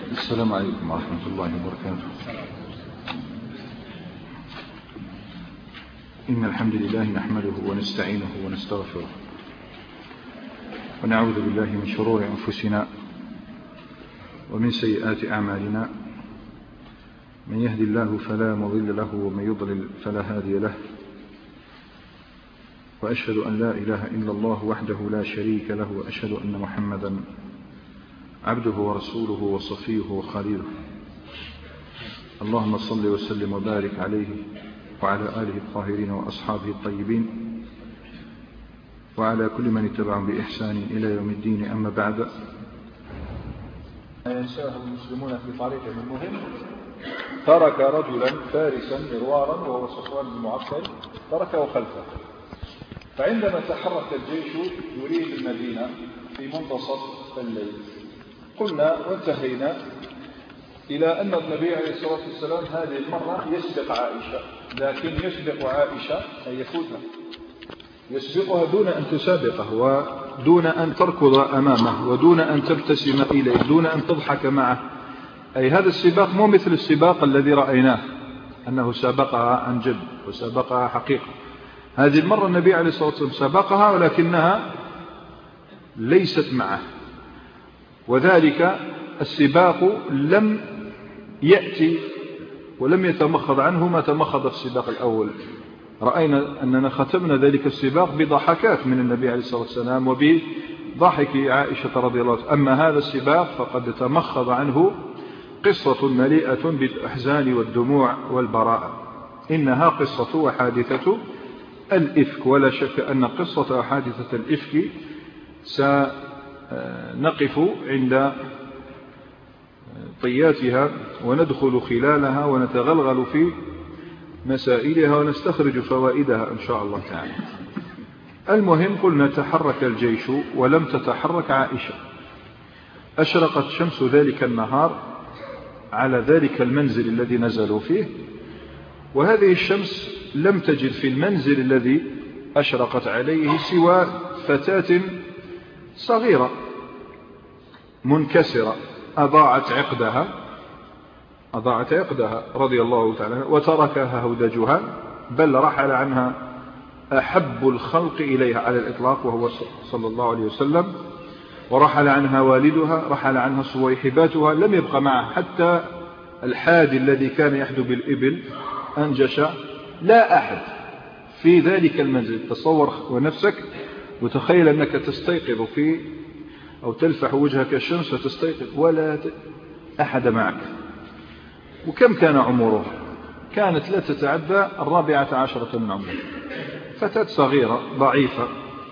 السلام عليكم ورحمة الله وبركاته. إن الحمد لله نحمده ونستعينه ونستغفره ونعوذ بالله من شرور أنفسنا ومن سيئات أعمالنا، من يهدي الله فلا مضل له ومن يضلل فلا هادي له، وأشهد أن لا إله إلا الله وحده لا شريك له، وأشهد أن محمدا عبده ورسوله وصفيه وخليله. اللهم صل وسلم وبارك عليه وعلى آله الطاهرين وأصحابه الطيبين وعلى كل من اتبعهم بإحسان إلى يوم الدين. أما بعد، ينساه المسلمون في طريقهم المهم. ترك رجلا فارسا مروارا وهو صفوان بن معطل، تركه خلفه، فعندما تحرك الجيش يريد المدينة في منتصف الليل، قلنا وانتهينا إلى أن النبي عليه الصلاة والسلام هذه المرة يسبق عائشة، لكن يسبق عائشة أي يفوتها، يسبقها دون أن تسابقه، ودون أن تركض أمامه، ودون أن تبتسم إليه، دون أن تضحك معه. أي هذا السباق مو مثل السباق الذي رأيناه أنه سابقها عن جد وسابقها حقيقة. هذه المرة النبي عليه الصلاة والسلام سابقها ولكنها ليست معه، وذلك السباق لم يأتي ولم يتمخض عنه ما تمخض في السباق الأول. رأينا أننا ختمنا ذلك السباق بضحكات من النبي عليه الصلاة والسلام وبضحك عائشة رضي الله عنها. أما هذا السباق فقد تمخض عنه قصة مليئة بالأحزان والدموع والبراءة. إنها قصة وحادثة الإفك، ولا شك أن قصة وحادثة الإفك سنقف عند طياتها وندخل خلالها ونتغلغل في مسائلها ونستخرج فوائدها إن شاء الله تعالى. المهم، قلنا تحرك الجيش ولم تتحرك عائشة. أشرقت شمس ذلك النهار على ذلك المنزل الذي نزلوا فيه، وهذه الشمس لم تجد في المنزل الذي أشرقت عليه سوى فتاة صغيرة منكسرة أضاعت عقدها رضي الله تعالى، وتركها هودجها، بل رحل عنها أحب الخلق إليها على الإطلاق وهو صلى الله عليه وسلم، ورحل عنها والدها، رحل عنها صويحباتها، لم يبقى معها حتى الحادي الذي كان يحدو بالإبل أنجش، لا أحد في ذلك المنزل. تصور ونفسك وتخيل أنك تستيقظ في أو تلفح وجهك الشمس فتستيقظ ولا أحد معك. وكم كان عمرها؟ كانت لا تتعدى 14 من عمرها، فتاة صغيرة ضعيفة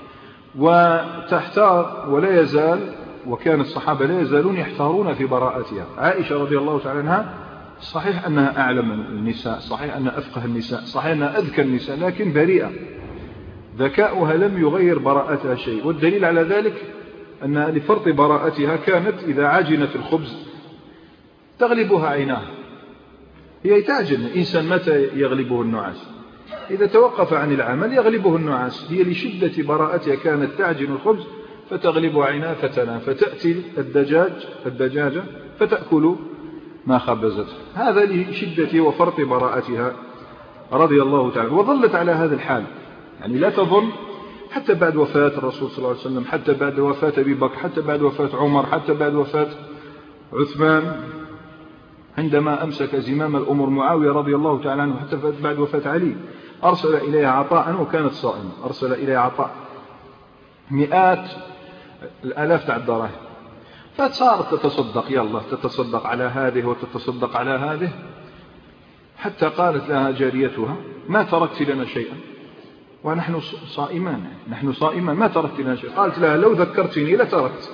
وتحتار ولا يزال، وكان الصحابة لا يزالون يحتارون في براءتها. عائشة رضي الله تعالى عنها صحيح أنها أعلم النساء، صحيح أنها أفقه النساء، صحيح أنها أذكى النساء، لكن بريئة، ذكاؤها لم يغير براءتها شيء. والدليل على ذلك أن لفرط براءتها كانت إذا عجنت الخبز تغلبها عيناها. هي تعجن، الإنسان متى يغلبه النعاس؟ إذا توقف عن العمل يغلبه النعاس. هي لشدة براءتها كانت تعجن الخبز فتغلب عيناها فتنام، فتأتي الدجاجة فتأكل ما خبزته. هذا لشدة وفرط براءتها رضي الله تعالى. وظلت على هذا الحال، يعني لا تظن حتى بعد وفاة الرسول صلى الله عليه وسلم، حتى بعد وفاة أبي بكر، حتى بعد وفاة عمر، حتى بعد وفاة عثمان، عندما أمسك زمام الأمور معاوية رضي الله تعالى عنه، حتى بعد وفاة علي، أرسل إليها عطاء وكانت صائمة، أرسل إليها عطاء مئات الآلاف تاع الدراهم، فصارت تتصدق، يلا تتصدق على هذه وتتصدق على هذه، حتى قالت لها جاريتها: ما تركت لنا شيئا ونحن صائمان، نحن صائمان ما تركت لنا شيئا. قالت لها: لو ذكرتني لتركت.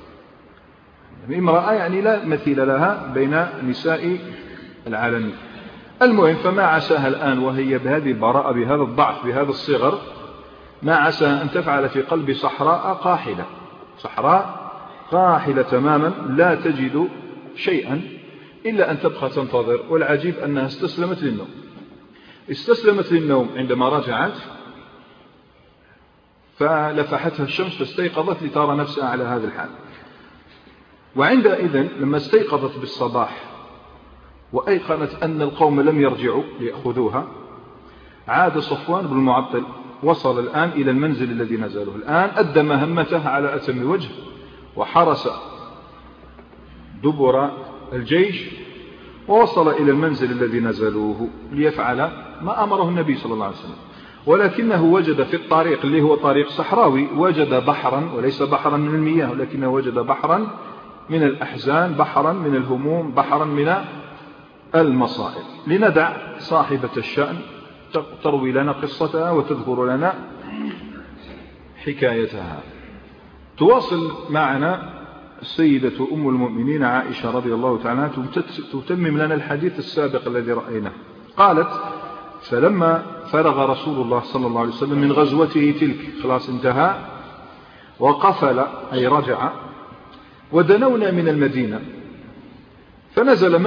امرأة يعني لا مثيل لها بين نساء العالمين. المهم، فما عساها الآن وهي بهذه البراءة، بهذا الضعف، بهذا الصغر، ما عساها أن تفعل في قلب صحراء قاحلة تماما لا تجد شيئا إلا أن تبقى تنتظر. والعجيب أنها استسلمت للنوم عندما رجعت، فلفحتها الشمس فاستيقظت لترى نفسها على هذا الحال. وعندئذ لما استيقظت بالصباح وأيقنت أن القوم لم يرجعوا ليأخذوها، عاد صفوان بن المعطل، وصل الآن إلى المنزل الذي نزله، الآن أدى مهمته على أتم وجه، وحرس دبر الجيش، ووصل إلى المنزل الذي نزلوه ليفعل ما أمره النبي صلى الله عليه وسلم. ولكنه وجد في الطريق اللي هو طريق صحراوي وجد بحرا، وليس بحرا من المياه، ولكنه وجد بحرا من الأحزان، بحرا من الهموم، بحرا من المصائب. لندع صاحبة الشأن تروي لنا قصتها وتذكر لنا حكايتها. تواصل معنا السيدة أم المؤمنين عائشة رضي الله تعالى عنها تتمم لنا الحديث السابق الذي رأيناه. قالت: فلما فرغ رسول الله صلى الله عليه وسلم من غزوته تلك، خلاص انتهى، وقفل أي رجع، ودنونا من المدينة، فنزل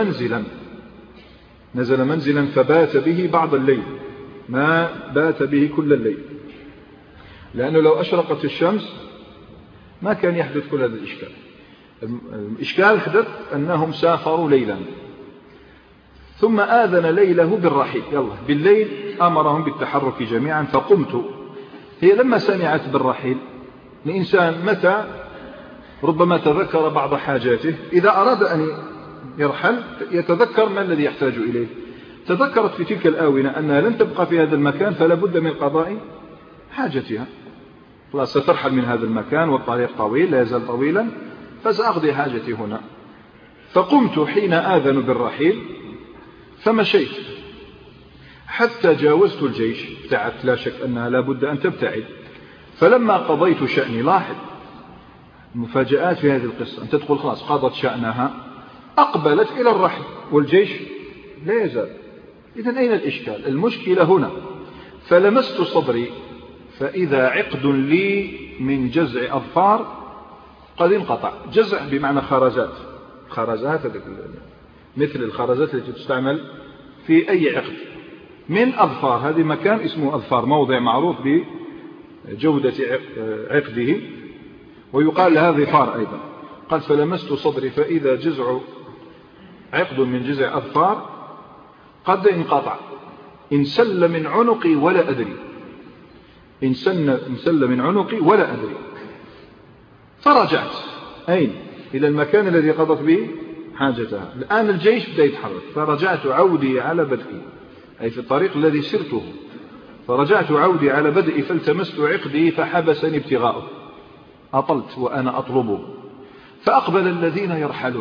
منزلا فبات به بعض الليل، ما بات به كل الليل، لأنه لو أشرقت الشمس ما كان يحدث كل هذا الإشكال. الإشكال حدث أنهم سافروا ليلا، ثم آذن ليله بالرحيل، يلا بالليل أمرهم بالتحرك جميعا. فقمت، هي لما سمعت بالرحيل، الإنسان متى ربما تذكر بعض حاجاته، إذا أراد أن يرحل يتذكر ما الذي يحتاج إليه. تذكرت في تلك الآونة أنها لن تبقى في هذا المكان، فلا بد من قضاء حاجتها، خلاص سترحل من هذا المكان والطريق طويل لا يزال طويلا، فسأقضي حاجتي هنا. فقمت حين آذن بالرحيل فمشيت حتى جاوزت الجيش، ابتعدت، لا شك أنها لا بد أن تبتعد. فلما قضيت شأني، لاحظ المفاجآت في هذه القصة، أن تدخل خلاص قضت شأنها، أقبلت إلى الرحل والجيش لا يزال. إذن أين الإشكال؟ المشكلة هنا. فلمست صدري فإذا عقد لي من جزع أظفار قد انقطع. جزع بمعنى خرزات مثل الخرزات التي تستعمل في أي عقد من أظفار، هذه مكان اسمه أظفار، موضع معروف بجودة عقده، ويقال لها ظفار أيضا. قال: فلمست صدري فإذا جزع عقد من جزع أظفار قد انقطع، انسل من عنقي ولا أدري، انسل من عنقي ولا أدري. فرجعت أين؟ إلى المكان الذي قضت به حاجتها. الآن الجيش بدأ يتحرك، فرجعت عودي على بدئي، أي في الطريق الذي سرته، فرجعت عودي على بدئي فالتمست عقدي فحبسني ابتغاؤه، أطلت وأنا أطلبه. فأقبل الذين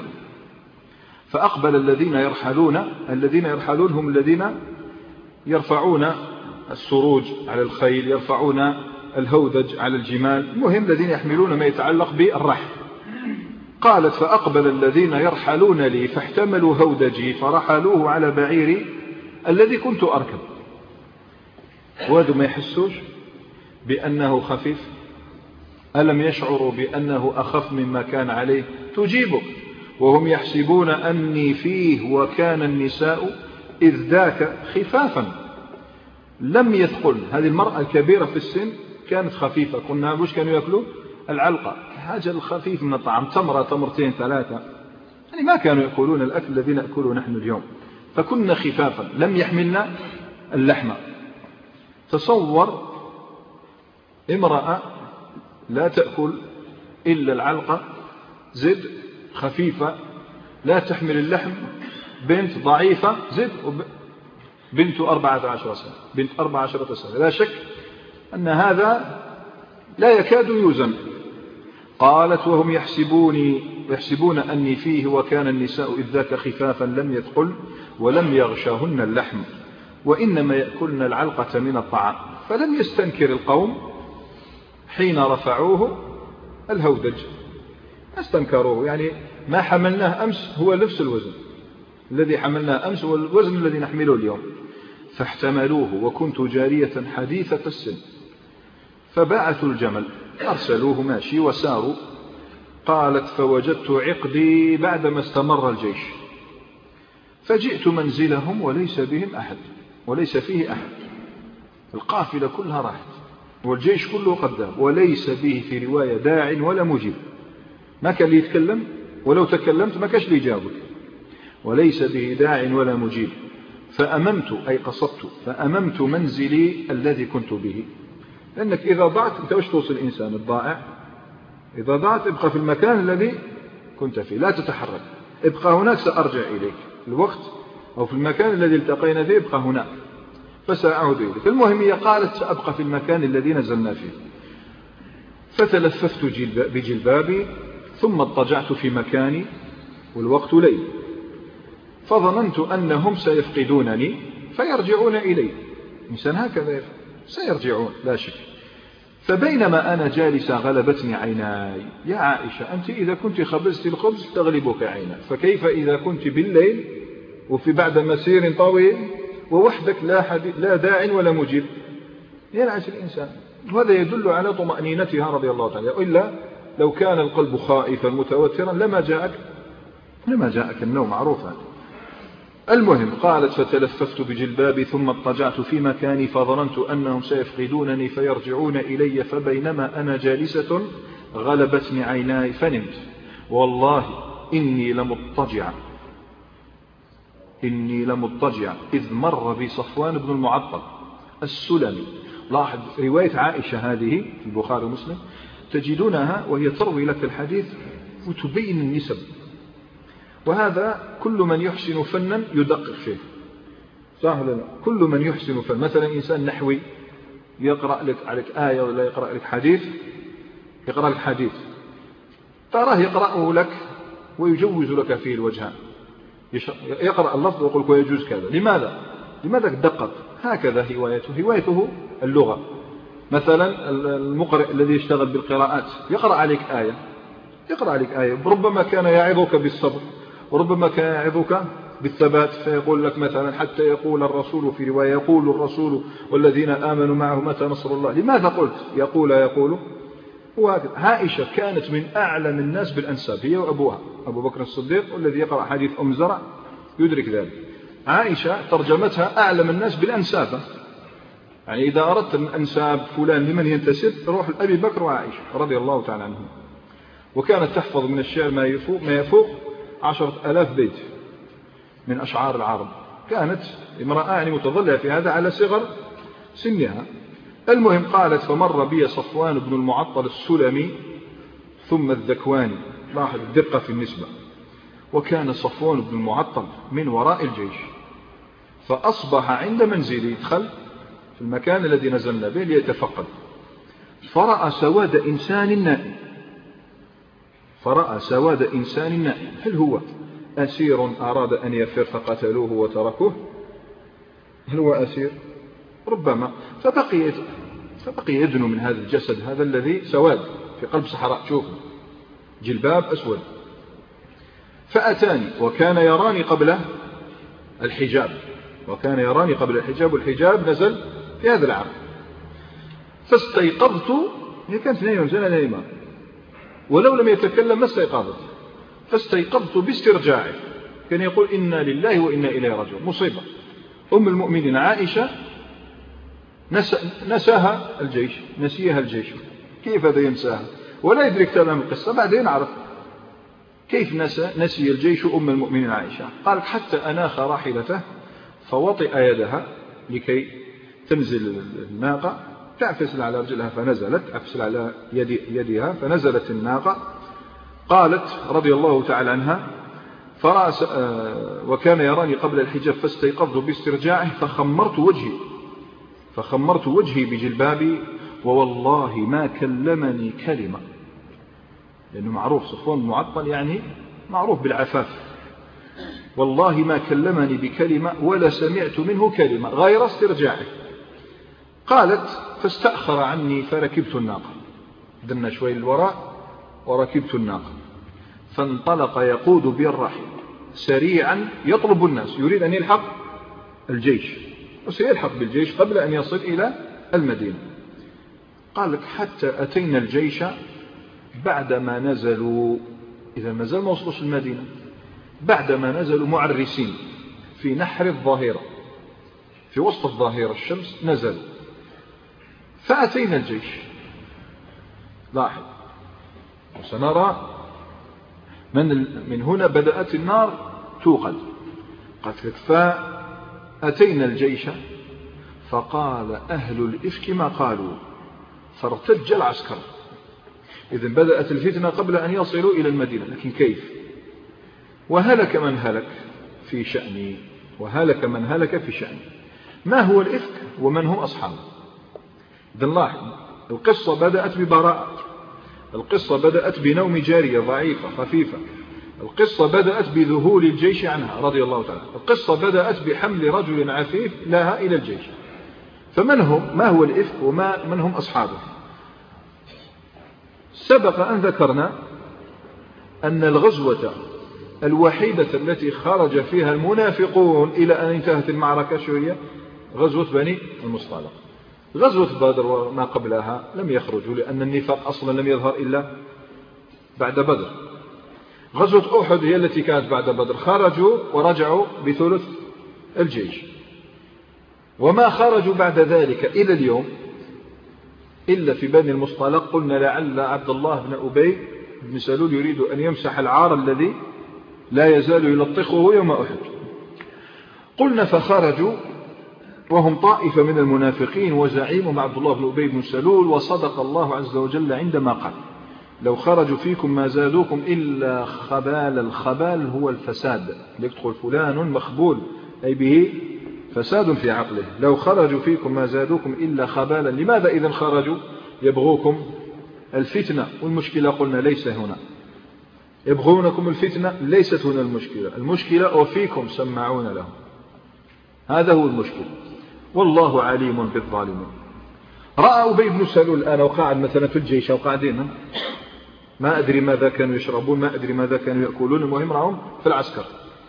يرحلون، الذين يرحلون هم الذين يرفعون السروج على الخيل، يرفعون الهودج على الجمال، المهم الذين يحملون ما يتعلق بالرحل. قالت: فأقبل الذين يرحلون لي فاحتملوا هودجي فرحلوه على بعيري الذي كنت أركب. وهذا ما يحسوش بأنه خفيف؟ ألم يشعروا بأنه أخف مما كان عليه؟ تجيبك: وهم يحسبون أني فيه وكان النساء إذ ذاك خفافا لم يثقل. هذه المرأة الكبيرة في السن كانت خفيفة، قلنا وش كانوا يأكلوا؟ العلقة، حاجة الخفيف من الطعام، تمرة تمرتين ثلاثة، يعني ما كانوا يأكلون الأكل الذي نأكله نحن اليوم، فكنا خفافا لم يحملنا اللحمة. تصور امرأة لا تأكل إلا العلقة، زد خفيفة لا تحمل اللحم، بنت ضعيفة، زد بنت 14 سنة، بنت 14 سنة، لا شك أن هذا لا يكاد يوزن. قالت: وهم يحسبون أني فيه وكان النساء إذ ذاك خفافا لم يثقل ولم يغشهن اللحم وإنما يأكلن العلقة من الطعام. فلم يستنكر القوم حين رفعوه الهودج، استنكروه، يعني ما حملناه أمس هو نفس الوزن الذي حملناه أمس، هو الوزن الذي نحمله اليوم. فاحتملوه وكنت جارية حديثة السن، فبعثوا الجمل، أرسلوه ماشي وساروا. قالت: فوجدت عقدي بعدما استمر الجيش، فجئت منزلهم وليس بهم أحد، وليس فيه أحد، القافلة كلها راحت والجيش كله قدام، وليس به في رواية داع ولا مجيب، ما كان لي يتكلم ولو تكلمت ما كاش لي جابك، وليس به داع ولا مجيب. فأممت أي قصدت، فأممت منزلي الذي كنت به. لأنك إذا ضعت أنت وش توصل الإنسان الضائع؟ إذا ضعت ابقى في المكان الذي كنت فيه، لا تتحرك، ابقى هناك سأرجع إليك الوقت، أو في المكان الذي التقينا فيه ابقى هناك فسأعود إليك. المهم هي قالت سأبقى في المكان الذي نزلنا فيه. فتلففت بجلبابي ثم اضطجعت في مكاني والوقت ليل، فظننت أنهم سيفقدونني فيرجعون إلي. إنسان هكذا سيرجعون لا شك. فبينما أنا جالسة غلبتني عيناي. يا عائشة أنت إذا كنت خبزت الخبز تغلبك عيناك، فكيف إذا كنت بالليل وفي بعد مسير طويل ووحدك لا داع ولا مجيب؟ ينعس الإنسان. وهذا يدل على طمأنينتها رضي الله تعالى، إلا لو كان القلب خائفا متوترا لما جاءك النوم، معروفا. المهم قالت فتلففت بجلبابي ثم اضطجعت في مكاني فظننت أنهم سيفقدونني فيرجعون إلي، فبينما أنا جالسة غلبتني عيناي فنمت. والله إني لمضطجع إذ مر بي صفوان بن المعطل السلمي. لاحظ رواية عائشة هذه في البخاري ومسلم تجدونها وهي تروي لك الحديث وتبين النسب، وهذا كل من يحسن فنا يدقق فيه. سهل، كل من يحسن فن، مثلا إنسان نحوي يقرأ لك عليك آية ولا يقرأ لك حديث، تراه يقرأه لك ويجوز لك فيه الوجهان، يقرأ اللفظ ويقول لك ويجوز كذا. لماذا دقق؟ هكذا هوايته اللغة. مثلا المقرئ الذي يشتغل بالقراءات يقرأ عليك آية، ربما كان يعظك بالصبر وربما كان يعظك بالثبات، فيقول لك مثلا حتى يقول الرسول، في رواية يقول الرسول والذين آمنوا معه متى نصر الله. لماذا قلت يقول؟ عائشة كانت من أعلم الناس بالأنساب، هي وأبوها أبو بكر الصديق، والذي يقرأ حديث أم زرع يدرك ذلك. عائشة ترجمتها أعلم الناس بالأنساب، يعني إذا أردت الأنساب فلان لمن ينتسب روح لأبي بكر وعائشة رضي الله تعالى عنهم. وكانت تحفظ من الشعر ما يفوق 10,000 بيت من أشعار العرب. كانت امرأة يعني متظلة في هذا على صغر سنها. المهم قالت فمر بي صفوان بن المعطل السلمي ثم الذكواني. لاحظ الدقة في النسبة. وكان صفوان بن المعطل من وراء الجيش، فأصبح عند منزلي، يدخل في المكان الذي نزلنا به ليتفقد، فرأى سواد إنسان نائم. هل هو أسير أراد أن يفر فقتلوه وتركوه؟ هل هو أسير؟ ربما. فبقي يدنو من هذا الجسد، هذا الذي سواد في قلب صحراء، شوفوا جلباب أسود. فأتاني وكان يراني قبل الحجاب، والحجاب نزل في هذا العام. فاستيقظت، هي كانت نايمة ولو لم يتكلم ما استيقظت. فاستيقظت باسترجاعه، كان يقول إنا لله وإنا إليه راجعون. مصيبة. أم المؤمنين عائشة نسيها الجيش. كيف هذا ينساها ولا يدرك تمام القصة؟ بعدين عرف كيف نسي الجيش أم المؤمنين عائشة. قالت حتى أناخ راحلته فوطئ يدها لكي تنزل الناقة، تعفسل على رجلها فنزلت، عفسل على يدها فنزلت الناقة. قالت رضي الله تعالى عنها وكان يراني قبل الحجاب فاستيقظت باسترجاعه فخمرت وجهي بجلبابي ووالله ما كلمني كلمة. لأنه معروف صفوان المعطل يعني معروف بالعفاف. والله ما كلمني بكلمة ولا سمعت منه كلمة غير استرجاعه. قالت فاستأخر عني فركبت الناقة، دنا شوي الوراء وركبت الناقة، فانطلق يقود بي الرحل سريعا يطلب الناس، يريد أن يلحق الجيش وسيلحق بالجيش قبل أن يصل إلى المدينة. قال لك حتى أتينا الجيش بعدما نزلوا، إذا ما زال ما وصلوش المدينة، بعدما نزلوا معرسين في نحر الظاهرة، في وسط الظاهرة الشمس نزلوا. فأتينا الجيش. لاحظ وسنرى من هنا بدأت النار توقد. قتلت فأتينا الجيش فقال أهل الإفك ما قالوا فارتج العسكر. إذن بدأت الفتنة قبل أن يصلوا إلى المدينة، لكن كيف؟ وهلك من هلك في شأني، وهلك من هلك في شأني. ما هو الإفك ومن هم أصحابه؟ إذن لاحظ، القصة بدأت ببراءة، القصة بدأت بنوم جارية ضعيفة خفيفة، القصة بدأت بذهول الجيش عنها رضي الله تعالى، القصة بدأت بحمل رجل عفيف لها إلى الجيش. فمن هم؟ ما هو الإفك ومن هم أصحابه؟ سبق أن ذكرنا أن الغزوة الوحيدة التي خرج فيها المنافقون إلى أن انتهت المعركة شو هي؟ غزوة بني المصطلق. غزوة بدر وما قبلها لم يخرجوا، لأن النفاق أصلا لم يظهر إلا بعد بدر. غزوة أحد هي التي كانت بعد بدر، خرجوا ورجعوا بثلث الجيش، وما خرجوا بعد ذلك إلى اليوم إلا في بني المصطلق. قلنا لعل عبد الله بن أبي بن سلول يريد أن يمسح العار الذي لا يزال يلطخه يوم أحد. قلنا فخرجوا وهم طائفة من المنافقين وزعيمهم عبد الله بن أبي بن سلول، وصدق الله عز وجل عندما قال لو خرجوا فيكم ما زادوكم إلا خبال. الخبال هو الفساد، يدخل فلان مخبول أي به فساد في عقله. لو خرجوا فيكم ما زادوكم إلا خبالا. لماذا إذن خرجوا؟ يبغوكم الفتنة، والمشكلة قلنا ليس هنا، يبغونكم الفتنة ليست هنا المشكلة، المشكلة وفيكم سمعون لهم، هذا هو المشكلة، والله عليم بالظالمين. رأى أبي بن سلول الآن وقاعد مثلا في الجيش أو قاعدين، ما أدري ماذا كانوا يشربون، ما أدري ماذا كانوا يأكلون، المهم رأهم في العسكر.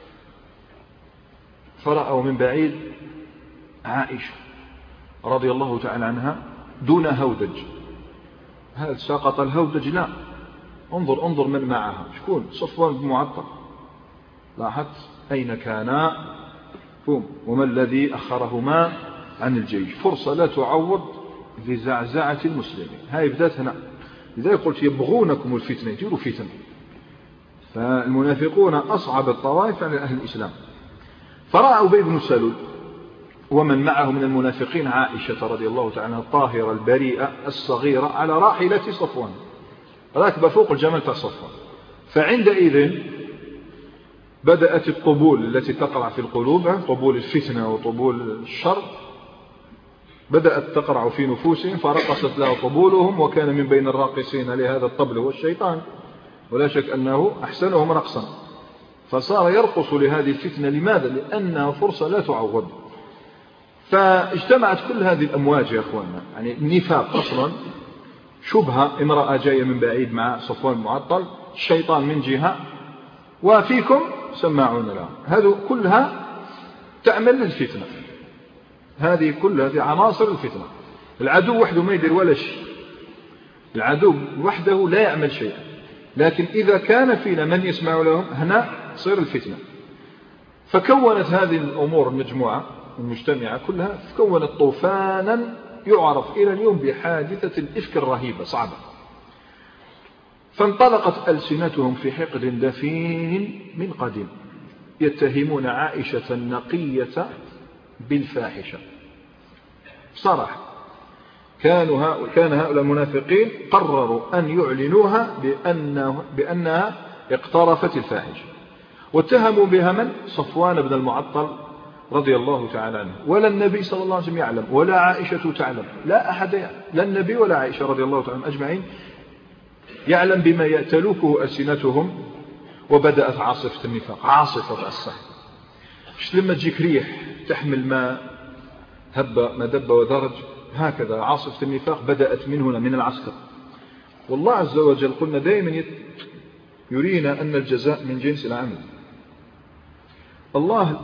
فرأوا من بعيد عائشة رضي الله تعالى عنها دون هودج. هل سقط الهودج؟ لا، انظر من معها، شكون؟ صفوان بن معطل. لاحظت أين كانا وما الذي أخرهما عن الجيش؟ فرصة لا تعوض لزعزعة المسلمين. هاي بدأت هنا. لذلك قلت يبغونكم الفتنة، يجيروا فتنة. فالمنافقون أصعب الطوائف على أهل الإسلام. فرأى أبي بن سلول ومن معه من المنافقين عائشة رضي الله تعالى عنها الطاهرة البريئة الصغيرة على راحلة صفوان، راكبة فوق الجمل تاع صفوان. فعندئذ بدأت الطبول التي تقرع في القلوب، طبول الفتنة وطبول الشر، بدأت تقرع في نفوسهم، فرقصت له طبولهم، وكان من بين الراقصين لهذا الطبل هو الشيطان، ولا شك أنه أحسنهم رقصا، فصار يرقص لهذه الفتنة. لماذا؟ لأنها فرصة لا تعوض. فاجتمعت كل هذه الأمواج يا أخواننا، يعني النفاق أصلا شبهة، امرأة جاية من بعيد مع صفوان المعطل، الشيطان من جهة، وفيكم سماعون لها. هذه كلها تعمل للفتنة، هذه كلها عناصر الفتنة. العدو وحده ما يدير ولا شيء، العدو وحده لا يعمل شيئا، لكن إذا كان فينا من يسمع لهم هنا تصير الفتنة. فكونت هذه الأمور المجموعة المجتمعة كلها كونت طوفانا يعرف إلى اليوم بحادثة الإفك الرهيبة صعبة. فانطلقت ألسنتهم في حقد دفين من قديم، يتهمون عائشة النقية بالفاحشة صراحة. كان هؤلاء المنافقين قرروا أن يعلنوها بأنها اقترفت الفاحشة، واتهموا بها من؟ صفوان بن المعطل رضي الله تعالى عنه. ولا النبي صلى الله عليه وسلم يعلم، ولا عائشة تعلم، لا أحد يعلم، لا النبي ولا عائشة رضي الله تعالى أجمعين يعلم بما يأتلوكه ألسنتهم. وبدأت عاصفة النفاق، عاصفة الصحة. مش لما تجيك ريح تحمل ما هب ما دب ودرج، هكذا عاصفة النفاق بدأت من هنا من العسكر. والله عز وجل قلنا دائما يرينا أن الجزاء من جنس العمل. الله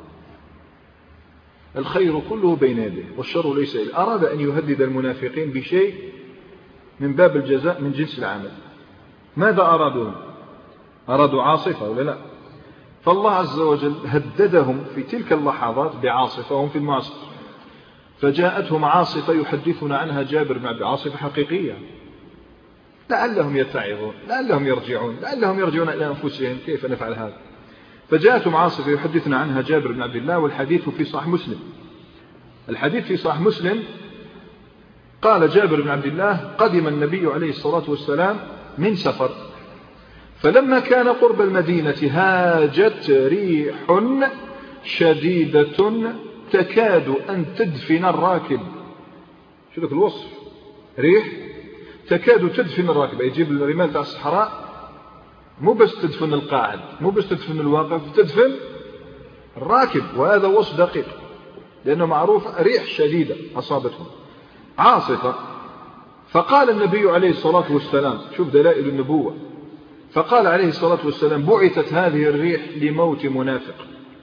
الخير كله بين يديه والشر ليس إليه. أراد أن يهدد المنافقين بشيء من باب الجزاء من جنس العمل. ماذا أرادوا؟ أرادوا عاصفة ولا لا؟ فالله عز وجل هددهم في تلك اللحظات بعاصفة وهم في المعسكر، فجاءتهم عاصفة يحدثنا عنها جابر بن عبد، عاصفة حقيقية لعلهم يتعظون، لعلهم يرجعون إلى أنفسهم، كيف نفعل هذا؟ فجاءتهم عاصفة يحدثنا عنها جابر بن عبد الله، والحديث في صحيح مسلم. الحديث في صحيح مسلم قال جابر بن عبد الله: قدم النبي عليه الصلاة والسلام من سفر، فلما كان قرب المدينة هاجت ريح شديدة تكاد أن تدفن الراكب. شو ذاك الوصف؟ ريح تكاد تدفن الراكب، يجيب الرمال تاع الصحراء، مو بس تدفن القاعد، مو بس تدفن الواقف، تدفن الراكب. وهذا وصف دقيق، لأنه معروف ريح شديدة أصابتهم، عاصفة. فقال النبي عليه الصلاة والسلام، شوف دلائل النبوة، فقال عليه الصلاة والسلام: بعثت هذه الريح لموت منافق.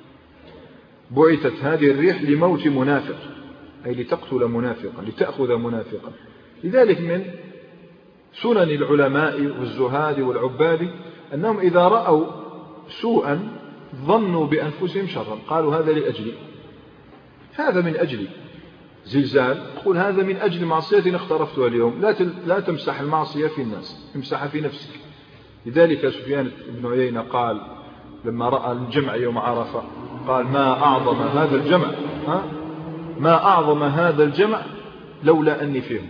بعثت هذه الريح لموت منافق، أي لتقتل منافقا، لتأخذ منافقا. لذلك من سنن العلماء والزهاد والعباد أنهم إذا رأوا سوءا ظنوا بأنفسهم شرا، قالوا هذا لأجلي، هذا من أجلي. زلزال، قل هذا من أجل معصية اقترفتها اليوم. لا تمسح المعصية في الناس، امسحها في نفسك. لذلك سفيان بن عيينة قال لما رأى الجمع يوم عرفة، قال: ما أعظم هذا الجمع، ما أعظم هذا الجمع لولا أني فيهم.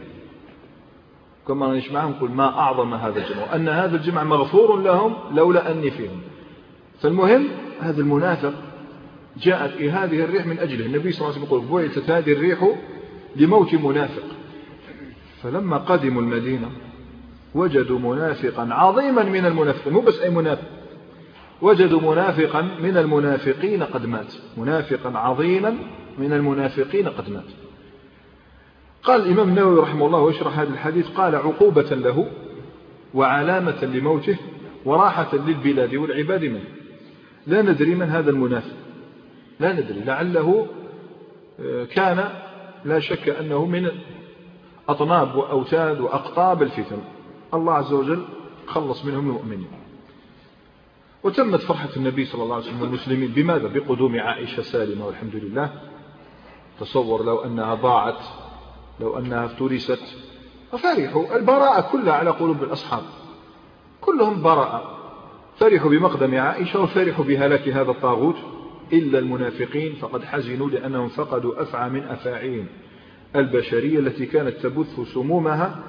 كما نسمعهم قل: ما أعظم هذا الجمع، أن هذا الجمع مغفور لهم لولا أني فيهم. فالمهم هذا المنافق جاءت هذه الريح من أجله. النبي صلى الله عليه وسلم يقول: بعثت هذه الريح لموت منافق. فلما قدموا المدينة وجدوا منافقا عظيما من المنافقين، مو بس أي منافق، وجدوا منافقا من المنافقين قد مات، منافقا عظيما من المنافقين قد مات. قال الإمام النووي رحمه الله ويشرح هذا الحديث، قال: عقوبة له وعلامة لموته وراحة للبلاد والعباد منه. لا ندري من هذا المنافق، لا ندري، لعله كان، لا شك أنه من أطناب وأوتاد وأقطاب الفتن، الله عز وجل خلص منهم المؤمنين. وتمت فرحة النبي صلى الله عليه وسلم والمسلمين بماذا؟ بقدوم عائشة سالمة والحمد لله. تصور لو أنها ضاعت، لو أنها افترست، ففرحوا. البراءة كلها على قلوب الأصحاب، كلهم براءة، فرحوا بمقدم عائشة وفرحوا بهلاك هذا الطاغوت، إلا المنافقين فقد حزنوا لأنهم فقدوا أفعى من أفاعيهم البشرية التي كانت تبث سمومها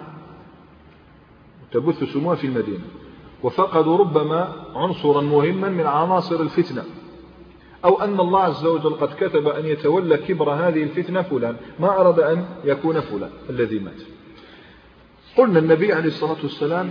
في المدينة، وفقدوا ربما عنصرا مهما من عناصر الفتنة، أو أن الله عز وجل قد كتب أن يتولى كبر هذه الفتنة فلان، ما أراد أن يكون فلان الذي مات. قلنا النبي عليه الصلاة والسلام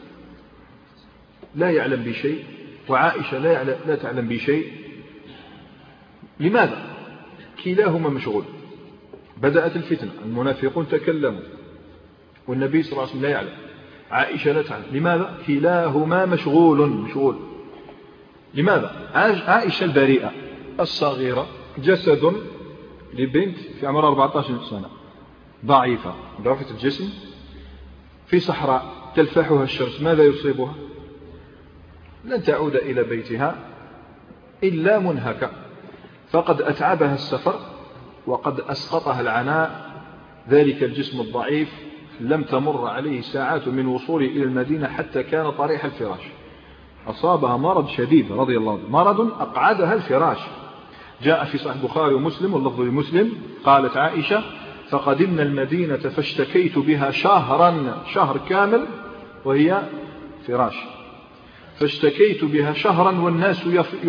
لا يعلم بشيء، وعائشة لا تعلم بشيء. لماذا؟ كلاهما مشغول. بدأت الفتنة، المنافقون تكلموا، والنبي صلى الله عليه وسلم لا يعلم، عائشة لا تعلم. لماذا؟ كلاهما مشغول. لماذا؟ عائشة البريئة الصغيرة، جسد لبنت في عمرها 14 سنة، ضعيفة، ضعيفة الجسم، في صحراء تلفحها الشمس، ماذا يصيبها؟ لن تعود إلى بيتها إلا منهكة. فقد أتعبها السفر وقد أسقطها العناء. ذلك الجسم الضعيف لم تمر عليه ساعات من وصوله إلى المدينة حتى كان طريح الفراش. أصابها مرض شديد رضي الله عنه، مرض أقعدها الفراش. جاء في صحيح البخاري ومسلم واللفظ لمسلم، قالت عائشة: فقدمنا المدينة فاشتكيت بها شهر كامل وهي فراش، فاشتكيت بها شهرا والناس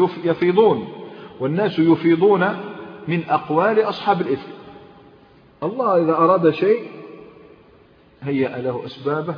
يفيضون من أقوال أصحاب الإثم. الله إذا أراد شيء هيأ له أسبابه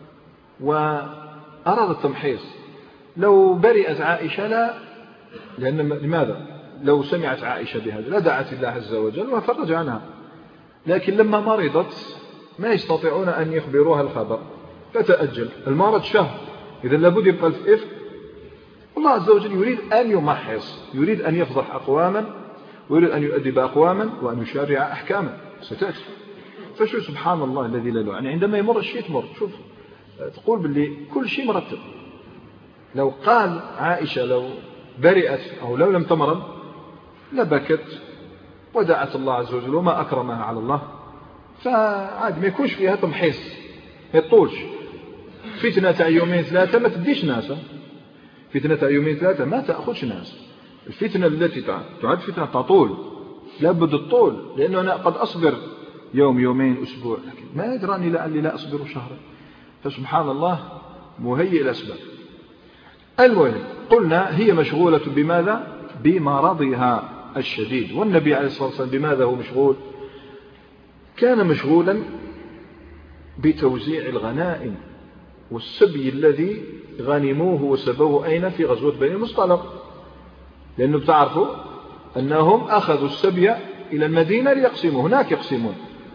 وأراد التمحيص. لو برئت عائشة لأن لماذا؟ لو سمعت عائشة بهذا لدعت الله عز وجل وفرج عنها، لكن لما مرضت ما يستطيعون أن يخبروها الخبر، فتأجل المرض شهر، إذا لابد يبقى الإفك. الله عز وجل يريد أن يمحص، يريد أن يفضح أقواما، ويريد أن يؤدب أقواما، وأن يشرع أحكاما ستأتي. فشو سبحان الله الذي لا له، يعني عندما يمر الشيء تمر، شوف تقول باللي كل شيء مرتب. لو قال عائشة لو برئت أو لو لم تمرض لبكت ودعت الله عز وجل وما أكرمها على الله، فعاد ما يكونش فيها تمحيص، ما يطولش. فتنة يومين ثلاثة ما تديش ناسا، فتنة يومين ثلاثة ما تأخذش ناس. الفتنة التي تعد فتنة تطول، لابد الطول، لأنه أنا قد أصبر يوم يومين أسبوع، لكن ما يدراني لعلي لا أصبر شهرا. فسبحان الله مهيئ الأسباب. المهم قلنا هي مشغولة بماذا؟ بمرضها الشديد. والنبي عليه الصلاة والسلام بماذا هو مشغول؟ كان مشغولا بتوزيع الغنائم والسبي الذي غنموه وسبوه أين؟ في غزوة بني المصطلق، لأنه بتعرفوا أنهم أخذوا السبي إلى المدينة ليقسموا، هناك يقسمون.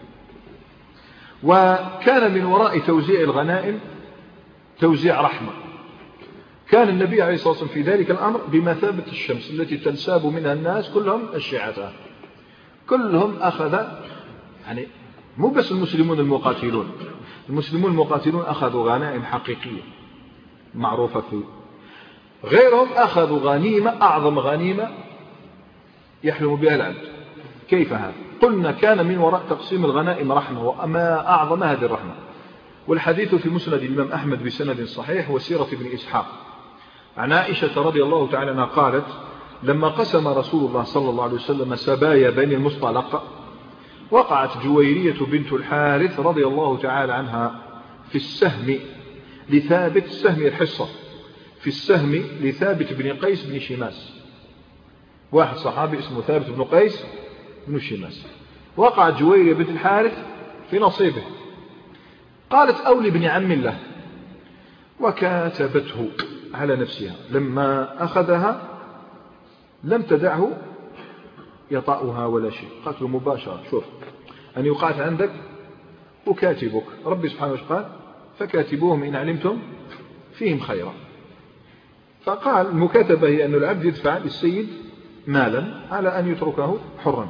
وكان من وراء توزيع الغنائم توزيع رحمة. كان النبي عليه الصلاة والسلام في ذلك الأمر بمثابة الشمس التي تنساب منها الناس كلهم الشيعة، كلهم أخذ، يعني مو بس المسلمون المقاتلون، المسلمون المقاتلون أخذوا غنائم حقيقية معروفة فيه، غيرهم أخذوا غنيمة، أعظم غنيمة يحلم بها العبد. كيف هذا؟ قلنا كان من وراء تقسيم الغنائم رحمة، وما أعظم هذه الرحمة. والحديث في مسند الإمام أحمد بسند صحيح وسيرة ابن إسحاق عن عائشة رضي الله تعالى عنها قالت: لما قسم رسول الله صلى الله عليه وسلم سبايا بني المصطلق، وقعت جويرية بنت الحارث رضي الله تعالى عنها في السهم لثابت، السهم الحصة، في السهم لثابت بن قيس بن شماس، واحد صحابي اسمه ثابت بن قيس بن شماس. وقعت جويرية بنت الحارث في نصيبه، قالت: أولي بن عم له، وكاتبته على نفسها. لما أخذها لم تدعه يطأها ولا شيء، قالت له مباشرة: شوف أن يقعت عندك أكاتبك، ربي سبحانه وتعالى فكاتبوهم إن علمتم فيهم خيرا. فقال المكاتبة هي أن العبد يدفع للسيد مالا على أن يتركه حرا،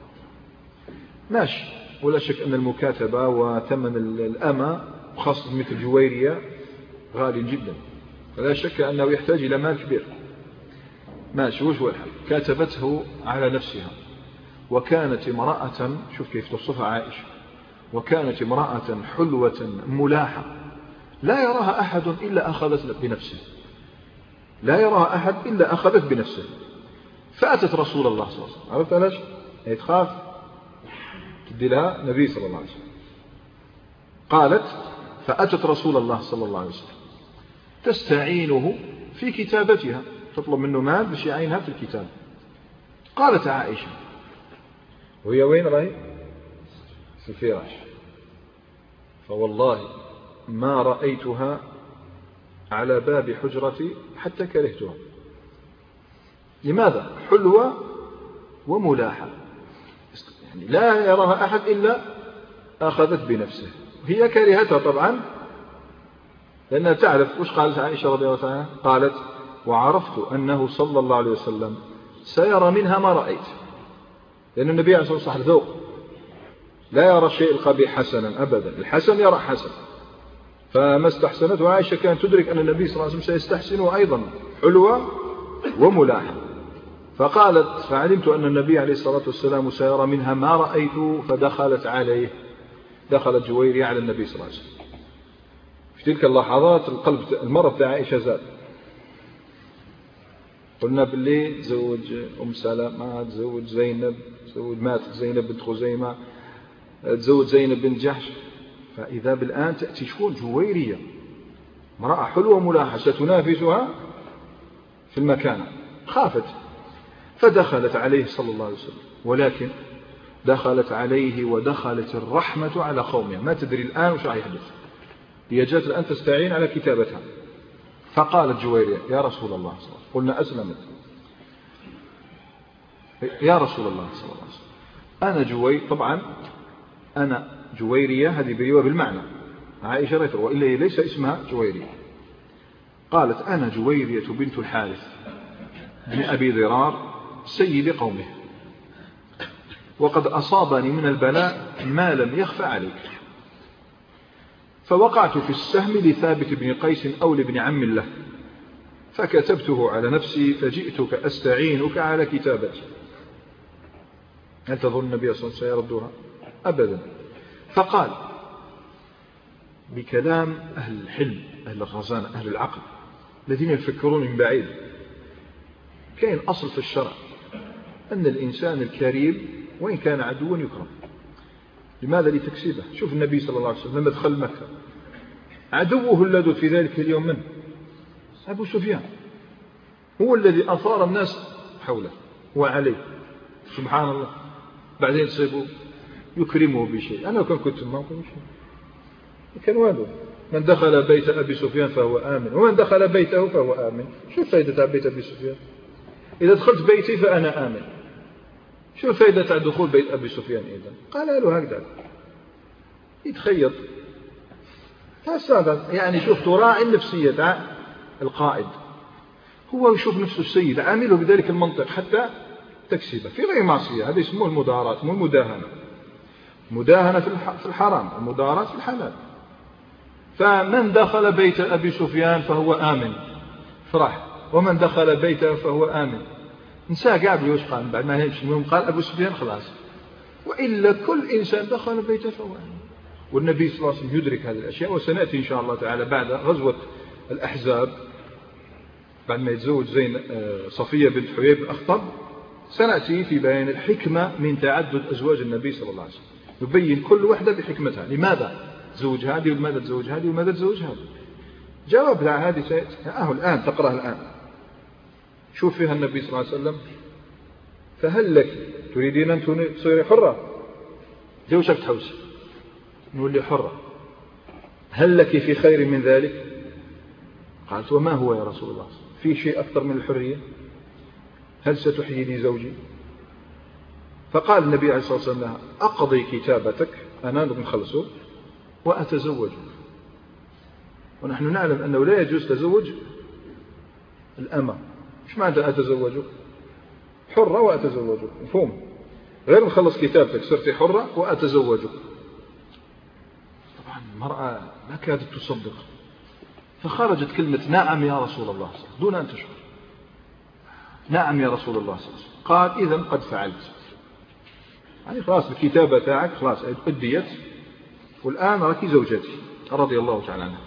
ماشي، ولا شك أن المكاتبة وثمن الأمة خاصة مثل جويرية غالي جدا، فلا شك أنه يحتاج إلى مال كبير، ماشي، وش هو الحل؟ كاتبته على نفسها. وكانت امرأة، شوف كيف توصفها عائشة، وكانت امرأة حلوة ملاحة لا يراها أحد إلا أخذت بنفسه، لا يراها أحد إلا أخذت بنفسه. فأتت رسول الله صلى الله عليه وسلم، عرفت علاش؟ هي تخاف تدي لها نبي صلى الله عليه وسلم. قالت: فأتت رسول الله صلى الله عليه وسلم تستعينه في كتابتها، تطلب منه مال باش يعينها في الكتاب. قالت عائشة، وهي وين راهي؟ في الفراش، فوالله ما رأيتها على باب حجرتي حتى كرهتها. لماذا؟ حلوة وملاحة، يعني لا يراها أحد إلا أخذت بنفسه. هي كرهتها طبعا، لأنها تعرف وش قالت عائشة رضي الله عنها؟ قالت: وعرفت أنه صلى الله عليه وسلم سيرى منها ما رأيت، لأن النبي عليه الصلاة والسلام ذوق، لا يرى الشيء القبيح حسنا أبدا، الحسن يرى حسن. فما استحسنته عائشة كانت تدرك أن النبي صلى الله عليه وسلم سيستحسنه أيضا، حلوة وملاحة. فقالت: فعلمت أن النبي عليه الصلاة والسلام سيرى منها ما رأيت، فدخلت عليه، دخلت جويرية على النبي صلى الله عليه وسلم. في تلك اللحظات القلب المرض بتاع عائشة زاد. قلنا باللي تزوج أم سلمة، تزوج زينب، ماتت زينب بنت خزيمة، تزوج زينب بنت جحش، فإذا بالآن تأتي شكون؟ جويرية، امرأة حلوة ملاحة ستنافسها في المكانة. خافت فدخلت عليه صلى الله عليه وسلم، ولكن دخلت عليه ودخلت الرحمة على قومها، ما تدري الآن وش راح يحدث. هي جاءت الآن تستعين على كتابتها. فقالت جويرية: يا رسول الله صلى الله عليه وسلم، قلنا أسلمت، يا رسول الله صلى الله عليه وسلم، أنا طبعا أنا جويرية، هذه بريوة بالمعنى، عائشة ريتر، وإلا هي ليس اسمها جويرية. قالت: أنا جويرية بنت الحارث بن أبي ضرار سيد قومه، وقد أصابني من البلاء ما لم يخفى عليك، فوقعت في السهم لثابت بن قيس أو لابن عم له، فكتبته على نفسي، فجئتك أستعينك على كتابتي. هل تظن النبي صلى الله عليه وسلم سيردها؟ أبدا. فقال: بكلام أهل الحلم، أهل الرزانة، أهل العقل، الذين يفكرون من بعيد. كاين أصل في الشرع أن الإنسان الكريم وإن كان عدوا يكرم. لماذا؟ لتكسيبه. شوف النبي صلى الله عليه وسلم لما دخل مكة عدوه اللدود في ذلك اليوم من أبو سفيان، هو الذي أثار الناس حوله وعليه، سبحان الله. بعدين تصيبوا يكرمه بشيء. أنا لو كنت ما أقول شيء، كان والو. من دخل بيت أبي سفيان فهو آمن، ومن دخل بيته فهو آمن. شو فائدة بيت أبي سفيان؟ إذا دخلت بيتي فأنا آمن. شو فائدة دخول بيت أبي سفيان إذا؟ قال له هكذا يتخيط. يعني شوف تراعي النفسية تاع القائد، هو يشوف نفسه السيد، عامله بذلك المنطق حتى تكسبه في غير معصية. هذا يسموه المداراة، مو المداهنة. مداهنة في الحرام، المداراة في الحلال. فمن دخل بيت أبي سفيان فهو آمن، فرح. ومن دخل بيته فهو آمن. نساء قابل يوش قال بعد ما يمشي، المهم قال أبو سفيان خلاص. وإلا كل إنسان دخل بيته فهو آمن. والنبي صلى الله عليه وسلم يدرك هذه الأشياء. وسنأتي إن شاء الله تعالى بعد غزوة الأحزاب، بعد ما يتزوج صفية بنت حيي بن أخطب، سنأتي في بيان الحكمة من تعدد أزواج النبي صلى الله عليه وسلم، يبين كل واحدة بحكمتها. لماذا تزوج هذه ولماذا تزوج هذه ولماذا تزوج هذه؟ جواب على هذه سيأتي الآن، تقرأها الآن. شوف فيها النبي صلى الله عليه وسلم: فهل لك تريدين أن تصيري حرة؟ زوجك تحوسي نولي حرة. هل لك في خير من ذلك؟ قالت: وما هو يا رسول الله؟ في شيء أكثر من الحرية؟ هل ستحييني زوجي؟ فقال النبي عليه الصلاة والسلام لها: أقضي كتابتك، أنا نخلصه وأتزوج. ونحن نعلم أنه لا يجوز تزوج الأمة. مش معنى أتزوجك؟ حرة وأتزوجك، مفهوم؟ غير نخلص كتابتك صرتي حرة وأتزوجك. طبعا المرأة ما كادت تصدق، فخرجت كلمة: نعم يا رسول الله، دون أن تشعر. نعم يا رسول الله. قال: إذن قد فعلت، يعني خلاص الكتابة تاعك خلاص أديت، والآن راكي زوجتي رضي الله تعالى عنها.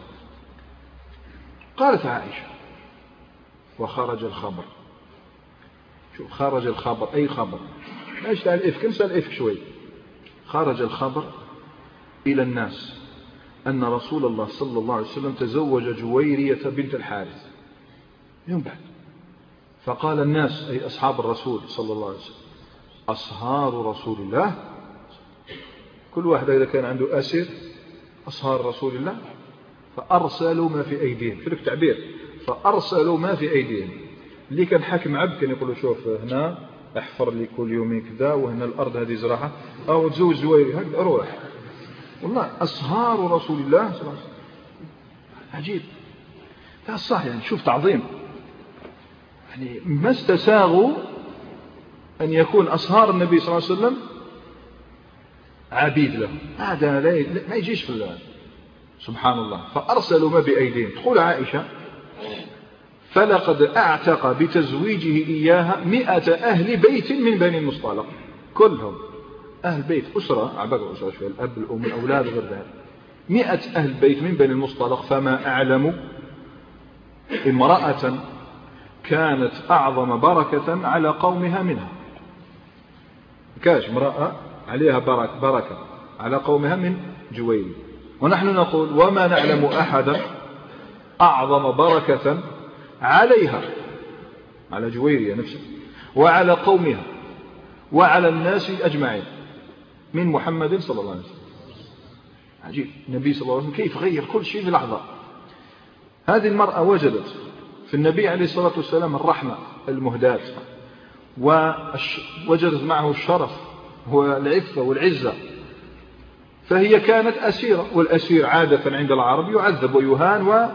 قالت عائشة: وخرج الخبر. شوف خرج الخبر، أي خبر؟ ما يشتعل الإفك، نسأل الإفك شوي. خرج الخبر إلى الناس أن رسول الله صلى الله عليه وسلم تزوج جويرية بنت الحارث يوم بعد. فقال الناس، أي أصحاب الرسول صلى الله عليه وسلم: أصهار رسول الله. كل واحد إذا كان عنده أسير أصهار رسول الله، فأرسلوا ما في أيديهم. في التعبير فأرسلوا ما في أيديهم. اللي كان حاكم عبد كان يقول له: شوف هنا احفر لي كل يومين كذا، وهنا الأرض هذه زراعة، أو تزوج زويري هكذا روح. والله أصهار رسول الله صلى الله عليه وسلم. عجيب. لا صح، يعني شوف تعظيم، يعني ما استساغوا أن يكون أصهار النبي صلى الله عليه وسلم عبيد له. هذا ما يجيش في الله، سبحان الله. فأرسلوا ما بأيديهم. تقول عائشة: فلقد أعتق بتزويجه إياها 100 أهل بيت من بني المصطلق، كلهم أهل بيت، أسرة عبارة أسرة شوية، الأب الأم الأولاد غير ذلك، 100 أهل بيت من بني المصطلق. فما أعلم امرأة كانت أعظم بركة على قومها منها. كاش امرأة عليها بركة على قومها من جويري. ونحن نقول: وما نعلم أحدا أعظم بركة عليها، على جويرية نفسها وعلى قومها وعلى الناس أجمعين من محمد صلى الله عليه وسلم. عجيب. النبي صلى الله عليه وسلم كيف غير كل شيء في لحظة. هذه المرأة وجدت في النبي عليه الصلاة والسلام الرحمة المهداة، ووجدت معه الشرف والعفة والعزة. فهي كانت أسيرة، والأسير عادة عند العرب يعذب ويهان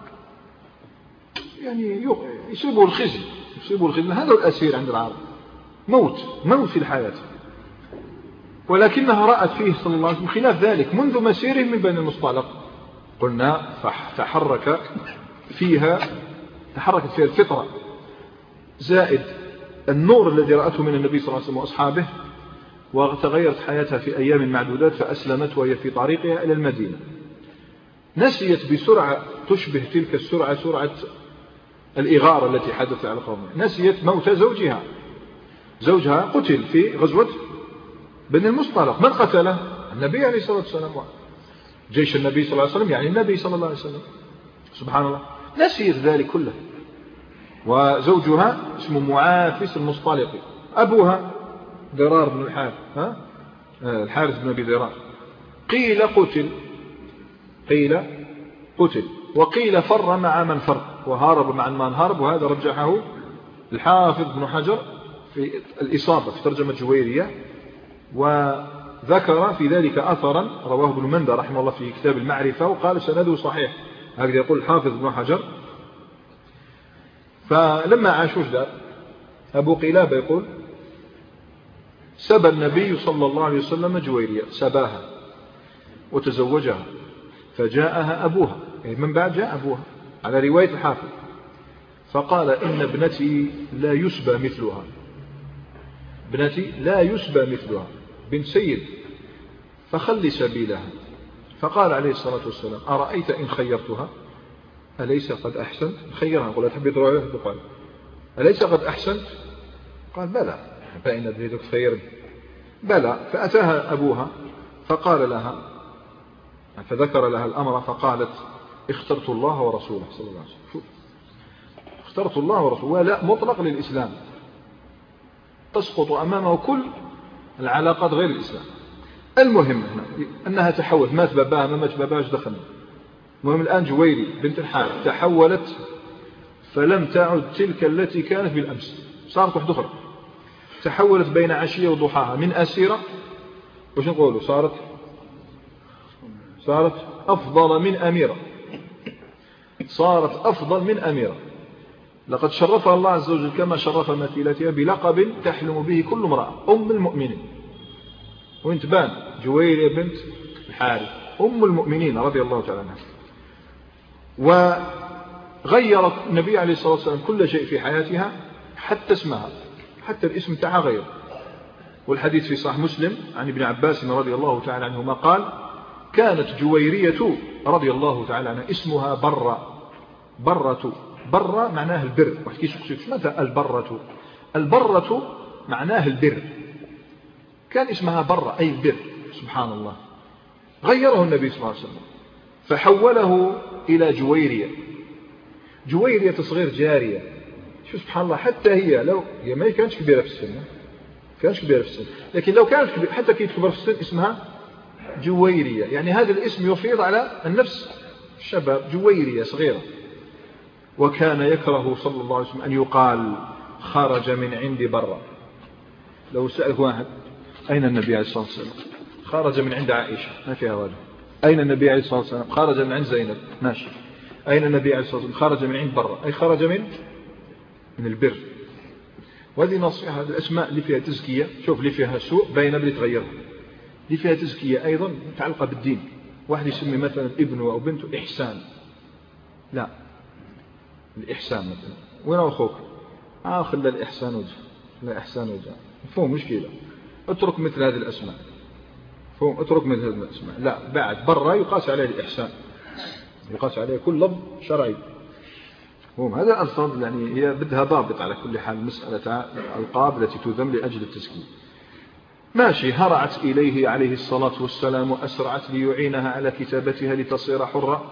يعني يصيبه الخزي، هذا الأسير عند العرب، موت في الحياة. ولكنها رأت فيه صلى الله عليه وسلم خلاف ذلك منذ مسيره من بني المصطلق. قلنا فتحركت فيها الفطرة، زائد النور الذي رأته من النبي صلى الله عليه وسلم وأصحابه، وتغيرت حياتها في أيام معدودات، فأسلمت وهي في طريقها إلى المدينة. نسيت بسرعة تشبه تلك السرعة سرعة الإغارة التي حدثت على قومها، نسيت موت زوجها. زوجها قتل في غزوة بني المصطلق. من قتله؟ النبي عليه الصلاة والسلام. جيش النبي صلى الله عليه وسلم، يعني النبي صلى الله عليه وسلم. سبحان الله، نسيت ذلك كله. وزوجها اسمه معافس المصطلقي، أبوها ضرار بن الحارث، الحارث بن أبي ضرار. قيل قتل وقيل فر مع من فر وهارب مع من هارب. وهذا رجحه الحافظ بن حجر في الإصابة في ترجمة جويرية، وذكر في ذلك أثرا رواه ابن مندى رحمه الله في كتاب المعرفة وقال سنده صحيح. هكذا يقول الحافظ بن حجر. فلما عاشوا جدار، أبو قلابة يقول سبى النبي صلى الله عليه وسلم جويرية، سباها وتزوجها، فجاءها أبوها، يعني من بعد جاء أبوها على رواية الحافظ، فقال إن ابنتي لا يسبى مثلها، ابنتي لا يسبى مثلها، بنت سيد، فخلي سبيلها. فقال عليه الصلاة والسلام أرأيت إن خيرتها أليس قد أحسنت؟ خيرها، قل تحب تروح تقال أليس قد أحسنت؟ قال بلى، فإن أدريتك خيرني بلى. فأتاها أبوها فقال لها، فذكر لها الأمر، فقالت اخترت الله ورسوله صلى الله عليه وسلم. اخترت الله ورسوله، ولا مطلق للإسلام، تسقط أمامه كل العلاقات غير الإسلام. المهم هنا أنها تحولت، مات باباها ما مات باباها دخلنا. المهم الآن جويري بنت الحارث تحولت، فلم تعد تلك التي كانت بالأمس، صارت واحدة أخرى. تحولت بين عشية وضحاها من أسيرة، وش نقوله، صارت أفضل من أميرة، صارت أفضل من أميرة. لقد شرفها الله عز وجل كما شرف مثيلتها بلقب تحلم به كل امرأة، أم المؤمنين. وانت بان جويرية بنت الحارث أم المؤمنين رضي الله تعالى عنها. وغيرت النبي عليه الصلاة والسلام كل شيء في حياتها، حتى اسمها، حتى الاسم تاعها غير. والحديث في صحيح مسلم عن ابن عباس رضي الله تعالى عنهما قال كانت جويرية رضي الله تعالى عنها اسمها برة معناه البر. واحد كيسقسيك ماذا البرة؟ البرة معناه البر، كان اسمها برة أي البر. سبحان الله، غيره النبي صلى الله عليه وسلم فحوله إلى جويرية تصغير جارية. شو سبحان الله، حتى هي لو هي ما كانتش كبيرة في السن، لكن لو كانت كبيرة حتى كي تكبر في السن اسمها جويرية، يعني هذا الاسم يفيض على النفس الشباب، جويرية صغيرة. وكان يكره صلى الله عليه وسلم أن يقال خرج من عند برة. لو سألك واحد أين النبي عليه الصلاة والسلام؟ خرج من عند عائشة، ما فيها واجه. أين النبي عليه الصلاة والسلام؟ خرج من عند زينب، ماشي. أين النبي عليه الصلاة والسلام؟ خرج من عند برة، أي خرج من البر. وهذه نصيحة، الأسماء اللي فيها تزكية، شوف اللي فيها سوء باينة اللي تغيرها، اللي فيها تزكية أيضا متعلقة بالدين. واحد يسمي مثلا ابنه أو بنته إحسان، لا، الإحسان مثلا وين أخوك؟ خلى الإحسان وجه، لا إحسان وجه، مفهوم مشكلة. اترك مثل هذه الأسماء، مفهوم، اترك مثل هذه الأسماء. لا، بعد برا يقاس عليه الإحسان، يقاس عليه كل لفظ شرعي. مفهوم، هذا الألفاظ يعني هي بدها ضابط على كل حال. مسألة الألقاب التي تذم لأجل التزكية. ماشي، هرعت إليه عليه الصلاة والسلام وأسرعت ليعينها على كتابتها لتصير حرة،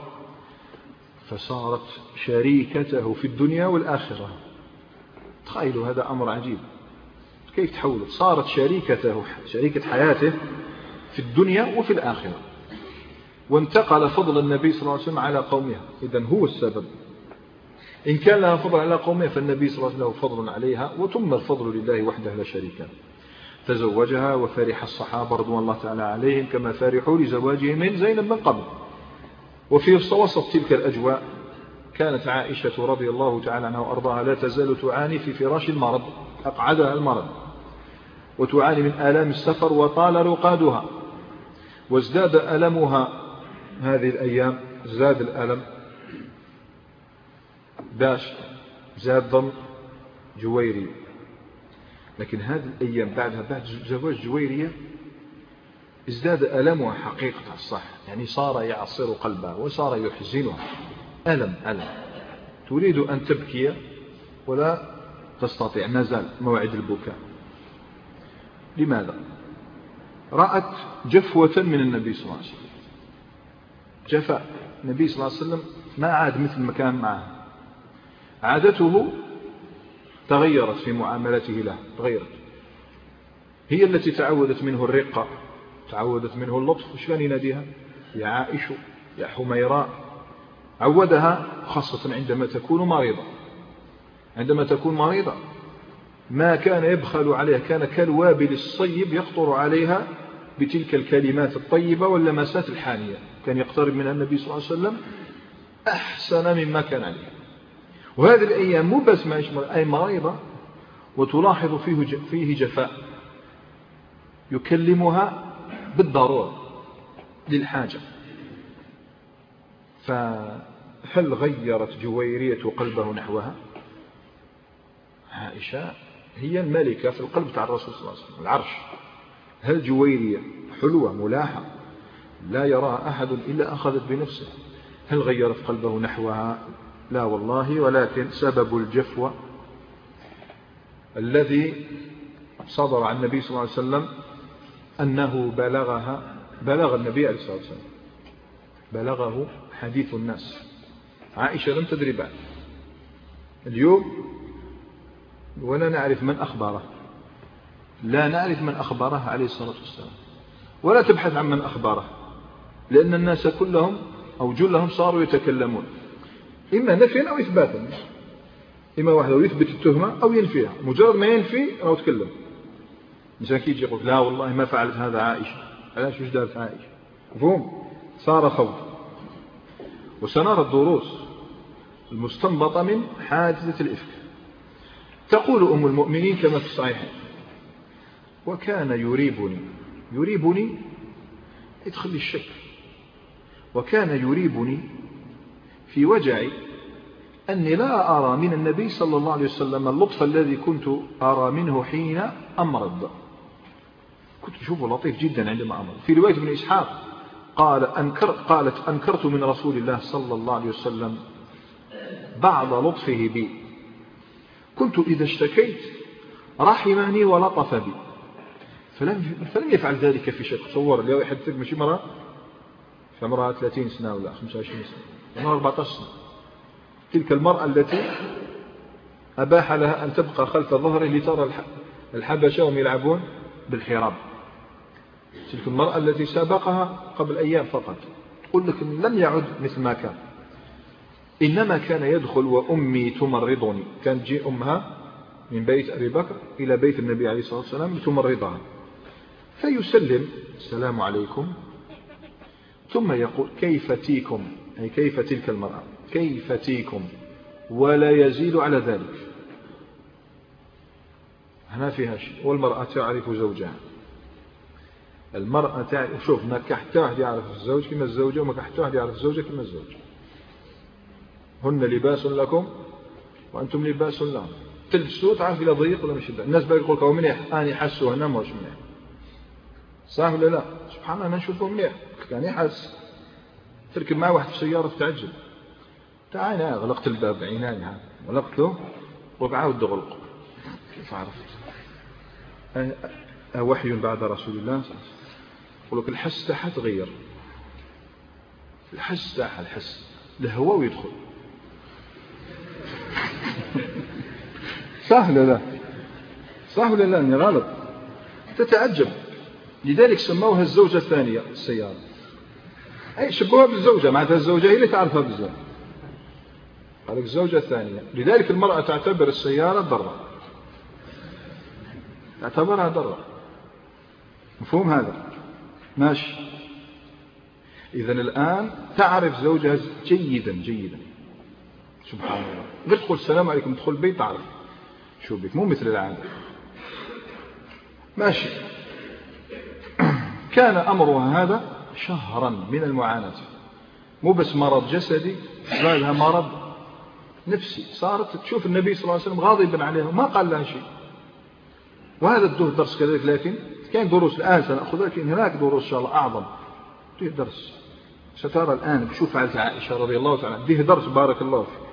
فصارت شريكته في الدنيا والآخرة. تخيلوا هذا أمر عجيب، كيف تحولت، صارت شريكة حياته في الدنيا وفي الآخرة. وانتقل فضل النبي صلى الله عليه وسلم على قومها، إذن هو السبب. إن كان لها فضل على قومها فالنبي صلى الله عليه وسلم له فضل عليها، وتم الفضل لله وحده لا شريك له. تزوجها وفرح الصحابة رضوان الله تعالى عليهم كما فرحوا لزواجه من زينب من قبل. وفي وسط تلك الأجواء كانت عائشة رضي الله تعالى عنها وأرضاها لا تزال تعاني في فراش المرض، أقعدها المرض، وتعاني من آلام السفر وطال رقادها، وازداد ألمها هذه الأيام، زاد الألم باش زاد ضم جويري. لكن هذه الأيام بعدها، بعد زواج جويرية، ازداد ألمها حقيقة الصح، يعني صار يعصر قلبها وصار يحزنها ألم. تريد أن تبكي ولا تستطيع، ما زال موعد البكاء. لماذا؟ رأت جفوة من النبي صلى الله عليه وسلم، جفاء النبي صلى الله عليه وسلم ما عاد مثل ما كان معه، عادته تغيرت في معاملته له، تغيرت. هي التي تعودت منه الرقة، تعودت منه اللطف، وش كان يناديها؟ يا عائشة، يا حميراء. عودها خاصة عندما تكون مريضة، عندما تكون مريضة ما كان يبخل عليها، كان كالوابل الصيب يقطر عليها بتلك الكلمات الطيبة واللمسات الحانية، كان يقترب من النبي صلى الله عليه وسلم أحسن مما كان عليه. وهذه الأيام مو بس ما يشمل أي مريضة وتلاحظ فيه جفاء، يكلمها بالضرورة للحاجة. فهل غيرت جويرية قلبه نحوها؟ عائشة هي الملكة في القلب تاع الرسول صلى الله عليه وسلم، العرش. هل جويرية حلوة ملاحة لا يراها أحد إلا أخذت بنفسه، هل غيرت قلبه نحوها؟ لا والله، ولكن سبب الجفوة الذي صدر عن النبي صلى الله عليه وسلم أنه بلغ النبي عليه الصلاة والسلام، بلغه حديث الناس. عائشة لم تدري بعد اليوم، ولا نعرف من أخبره، لا نعرف من أخبره عليه الصلاة والسلام، ولا تبحث عن من أخبره، لأن الناس كلهم أو جلهم صاروا يتكلمون إما نفيا أو إثباتا، إما واحد يثبت التهمة أو ينفيها، مجرد ما ينفي أو يتكلم. مثلا كي يجي يقول لا والله ما فعلت هذا عائشة، علاش وش دارت عائشة؟ مفهوم؟ صار خوف. وسنرى الدروس المستنبطة من حادثة الإفك. تقول أم المؤمنين كما في الصحيح: وكان يريبني يدخل لي الشك، وكان يريبني في وجعي أني لا أرى من النبي صلى الله عليه وسلم اللطف الذي كنت أرى منه حين أمرض. كنت أشوفه لطيف جدا عندما أمرض. في رواية ابن إسحاق قالت أنكرت من رسول الله صلى الله عليه وسلم بعض لطفه بي، كنت إذا اشتكيت رحمني ولطف بي، فلم يفعل ذلك في شك. تصور لو واحد ماشي مرة فمرأة 30 سنة ولا 25 سنة ولا 14 سنة، تلك المرأة التي أباح لها أن تبقى خلف ظهره لترى الحبشة وهم يلعبون بالحراب، تلك المرأة التي سابقها قبل أيام فقط، تقول لك لم يعد مثل ما كان، إنما كان يدخل وأمي تمرضني، كانت تجي أمها من بيت أبي بكر إلى بيت النبي عليه الصلاة والسلام لتمرضها، فيسلم السلام عليكم، ثم يقول كيف تيكم، أي كيف تلك المرأة، كيف تيكم، ولا يزيد على ذلك. هنا فيها شيء. والمرأة تعرف زوجها، المرأة تعرف. شوف، ما كحتى واحد يعرف الزوج كما الزوجة، وما كحتى واحد يعرف الزوجة كما الزوج. هن لباس لكم وأنتم لباس لهم. تلبسوا تعرف إلى ضيق ولا مش ضيق. الناس بقى يقول لك منيح، أنا يحسوا هنا مش منيح، صح ولا لا؟ سبحان الله، أنا نشوفه منيح كان يحس. تركب معه واحد في سيارة تتعجب، تعال أنا غلقت الباب عيناني غلقته وبعاود غلق. كيف عرفت؟ وحي بعد رسول الله صلى الله عليه وسلم. يقول لك الحس تاعها تغير، الحس تاعها، الحس الهواء ويدخل. صح ولا لا؟ صح ولا لا؟ اني غلط؟ تتعجب. لذلك سموها الزوجة الثانية السيارة، أي شبوها بالزوجة، معناتها الزوجة هي اللي تعرفها بزاف، هذه الزوجة الثانية. لذلك المرأة تعتبر السيارة ضرة، تعتبرها ضرة. مفهوم هذا؟ ماشي. إذن الآن تعرف زوجها جيدا جيدا، سبحان الله. قلت تقول السلام عليكم، تدخل البيت تعرف شو بك، مو مثل العادة. ماشي. كان أمرها هذا شهرا من المعاناة، مو بس مرض جسدي، لها مرض نفسي. صارت تشوف النبي صلى الله عليه وسلم غاضبا عليها، ما قال لها شيء، وهذا الدور درس كذلك، لكن كان دروس الآن سنأخذها، لكن هناك دروس إن شاء الله أعظم. فيه درس سترى الآن بشوف فعلت عائشة رضي الله تعالى، فيه درس بارك الله فيك.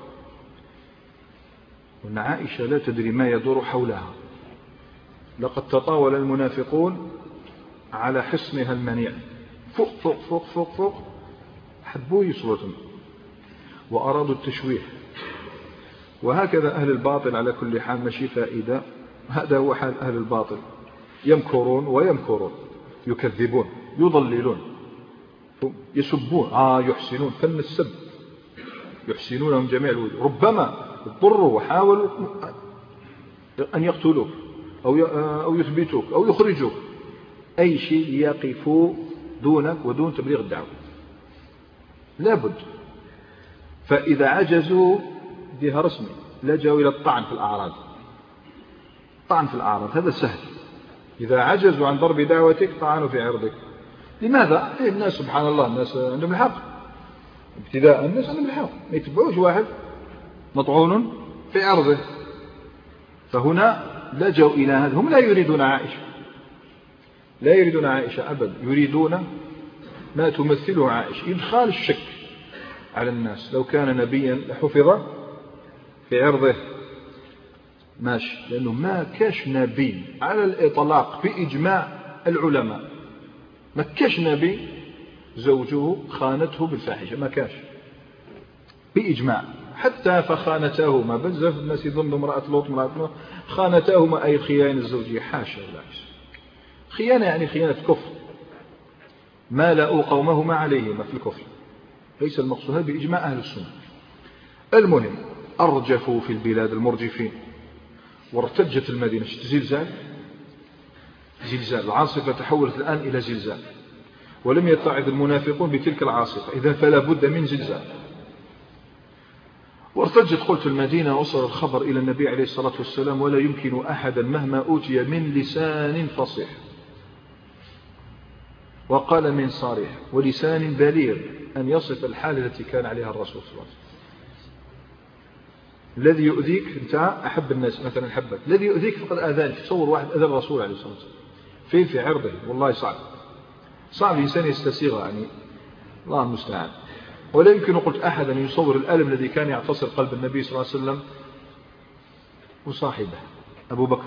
وأن عائشة لا تدري ما يدور حولها. لقد تطاول المنافقون على حصنها المنيع، فوق فوق فوق فوق فوق، حبوا يصلوا وأرادوا التشويه. وهكذا أهل الباطل على كل حال ماشي فائدة، هذا هو حال أهل الباطل، يمكرون ويمكرون، يكذبون، يضللون، يسبون، يحسنون، فن السب يحسنونهم جميع الوجوه، ربما اضطروا وحاولوا أن يقتلوك أو يثبتوك أو يخرجوك، أي شيء يقفوا دونك ودون تبليغ الدعوة لابد. فإذا عجزوا ديها رسمي لجأوا إلى الطعن في الأعراض. طعن في الأعراض هذا سهل، إذا عجزوا عن ضرب دعوتك طعنوا في عرضك. لماذا؟ الناس سبحان الله الناس عندهم الحق، ابتداء الناس عندهم الحق، ما يتبعوش واحد مطعون في عرضه. فهنا لجأوا إلى هذا. هم لا يريدون عائشة، لا يريدون عائشة أبدا، يريدون ما تمثله عائشة، إدخال الشك على الناس. لو كان نبيا لحفظ في عرضه ماشي، لأنه ما كاش نبي على الإطلاق بإجماع العلماء، ما كاش نبي زوجه خانته بالفاحشة، ما كاش بإجماع. حتى فخانتاهما، بزاف الناس يظنوا امرأة لوط خانتاهما أي الخيانة الزوجية، حاشا بالعكس. خيانة يعني خيانة كفر، ما لأوا قومهما عليهما في الكفر، ليس المقصود بإجماع أهل السنة. المهم أرجفوا في البلاد المرجفين، وارتجت المدينة. زلزال العاصفة تحولت الآن إلى زلزال، ولم يتعظ المنافقون بتلك العاصفة، إذا فلا بد من زلزال. وارتجت قلت المدينة، وصل الخبر إلى النبي عليه الصلاة والسلام، ولا يمكن أحدا مهما أوتي من لسان فصيح وقال من صريح ولسان بليغ أن يصف الحالة التي كان عليها الرسول صلى الله عليه وسلم. الذي يؤذيك أنت أحب الناس مثلا حبك، الذي يؤذيك فقد آذانك. تصور واحد أذى الرسول عليه الصلاة والسلام في عرضه، والله صعب الإنسان يستسيغ، يعني الله المستعان. ولا يمكن قلت أحد أن يصور الألم الذي كان يعتصر قلب النبي صلى الله عليه وسلم وصاحبه أبو بكر.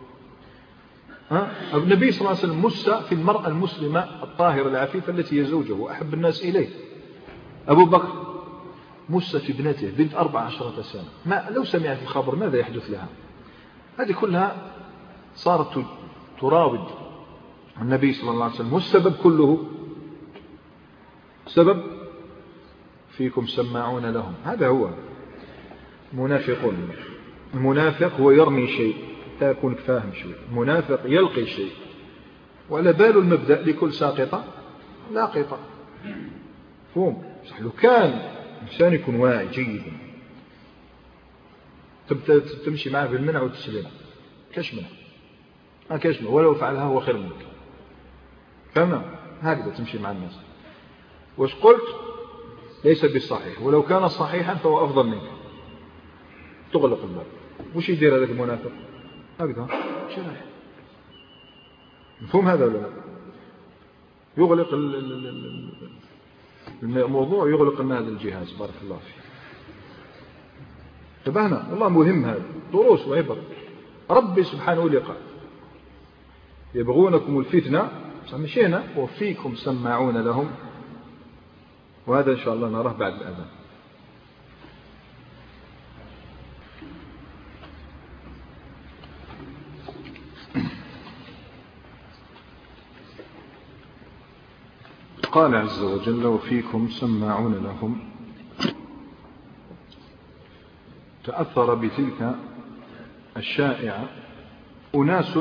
النبي صلى الله عليه وسلم مس في المرأة المسلمة الطاهرة العفيفة التي هي زوجه وأحب الناس إليه. أبو بكر مس في ابنته بنت 14 سنة، ما لو سمعت الخبر ماذا يحدث لها؟ هذه كلها صارت تراود النبي صلى الله عليه وسلم. والسبب كله سبب فيكم سماعون لهم. هذا هو منافقون. المنافق هو يرمي شيء، لا يكون فاهم شوي. المنافق يلقي شيء، ولا بال المبدأ لكل ساقطة لاقطة. فهم صح، لو كان إنسان يكون واعي جيدا تمشي معه بالمنع والتسليم، كاش منع ولو فعلها هو خير منك، فهمنا؟ هكذا تمشي مع الناس. وش قلت؟ ليس بالصحيح، ولو كان صحيحا فهو أفضل منك. تغلق الباب. وش يدير هذا المنافق؟ هكذا شرح. مفهوم هذا ولا لا؟ يغلق الموضوع، يغلق لنا هذا الجهاز. بارك الله فيه. تبعنا والله مهم هذا، دروس وعبر. ربي سبحانه لقاء يبغونكم الفتنة، مشينا وفيكم سماعون لهم. وهذا إن شاء الله نراه بعد الأذان. قال عز وجل وفيكم سماعون لهم. تأثر بتلك الشائعة أناس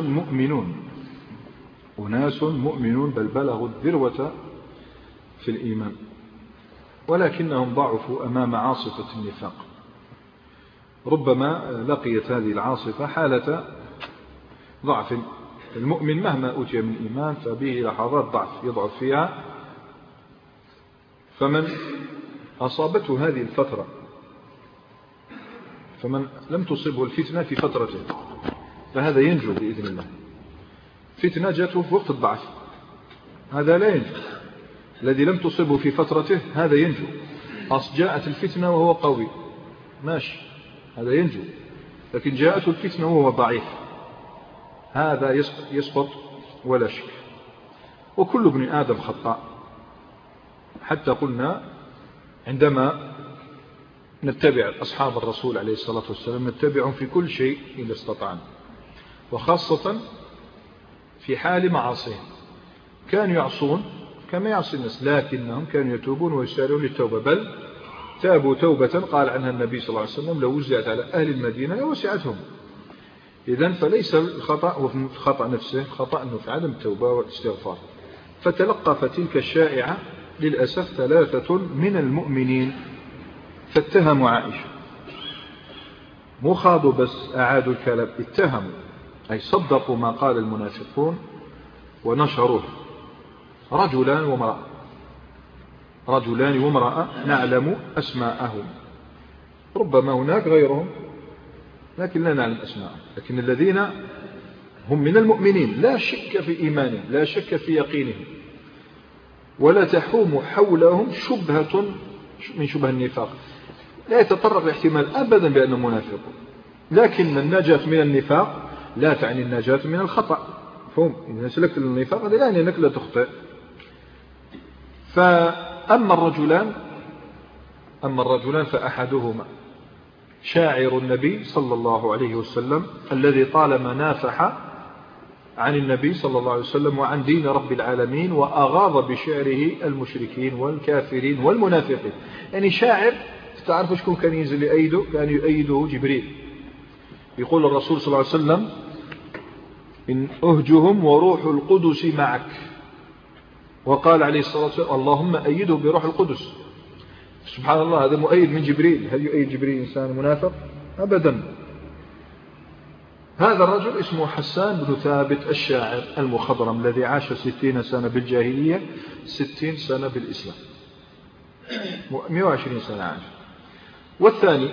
مؤمنون بل بلغوا الذروة في الإيمان، ولكنهم ضعفوا أمام عاصفة النفاق. ربما لقيت هذه العاصفة حالة ضعف. المؤمن مهما أوتي من إيمان فبه لحظات ضعف يضعف فيها. فمن أصابته هذه الفترة، فمن لم تصبه الفتنة في فترته، فهذا ينجو بإذن الله. فتنة جاءته في وقت الضعف، هذا لا ينجو. الذي لم تصبه في فترته هذا ينجو. جاءت الفتنة وهو قوي ماشي، هذا ينجو. لكن جاءته الفتنة وهو ضعيف، هذا يسقط ولا شك. وكل ابن آدم خطاء، حتى قلنا عندما نتبع أصحاب الرسول عليه الصلاة والسلام نتبعهم في كل شيء إذا استطعنا، وخاصة في حال معاصيهم. كانوا يعصون كما يعصي الناس، لكنهم كانوا يتوبون ويسارعون للتوبة، بل تابوا توبة قال عنها النبي صلى الله عليه وسلم لو وزعت على أهل المدينة لوسعتهم. إذن فليس الخطأ هو في الخطأ نفسه، الخطأ أنه في عدم التوبة والاستغفار. فتلقف تلك الشائعة للأسف 3 من المؤمنين فاتهموا عائشة، مو خاضوا بس أعادوا الكلام، اتهموا أي صدقوا ما قال المنافقون ونشروه. رجلان وامرأة نعلم أسماءهم، ربما هناك غيرهم لكن لا نعلم أسماءهم، لكن الذين هم من المؤمنين لا شك في إيمانهم، لا شك في يقينهم، ولا تحوم حولهم شبهة من شبه النفاق. لا يتطرق الاحتمال أبدا بأنه منافق، لكن النجاة من النفاق لا تعني النجاة من الخطأ. فهم إذا سلكت النفاق هذا لا يعني أنك لا تخطئ. فأما الرجلان فأحدهما شاعر النبي صلى الله عليه وسلم الذي طالما نافح عن النبي صلى الله عليه وسلم وعن دين رب العالمين، وأغاض بشعره المشركين والكافرين والمنافقين. يعني شاعر تعرف شكون كان ينزل يؤيده؟ كان يؤيده جبريل. يقول الرسول صلى الله عليه وسلم إن أهجهم وروح القدس معك، وقال عليه الصلاة والسلام اللهم أيده بروح القدس. سبحان الله، هذا مؤيد من جبريل. هل يؤيد جبريل إنسان منافق؟ أبدا. هذا الرجل اسمه حسان بن ثابت الشاعر المخضرم الذي عاش 60 سنة بالجاهلية 60 سنة بالإسلام، 120 سنة عاش. والثاني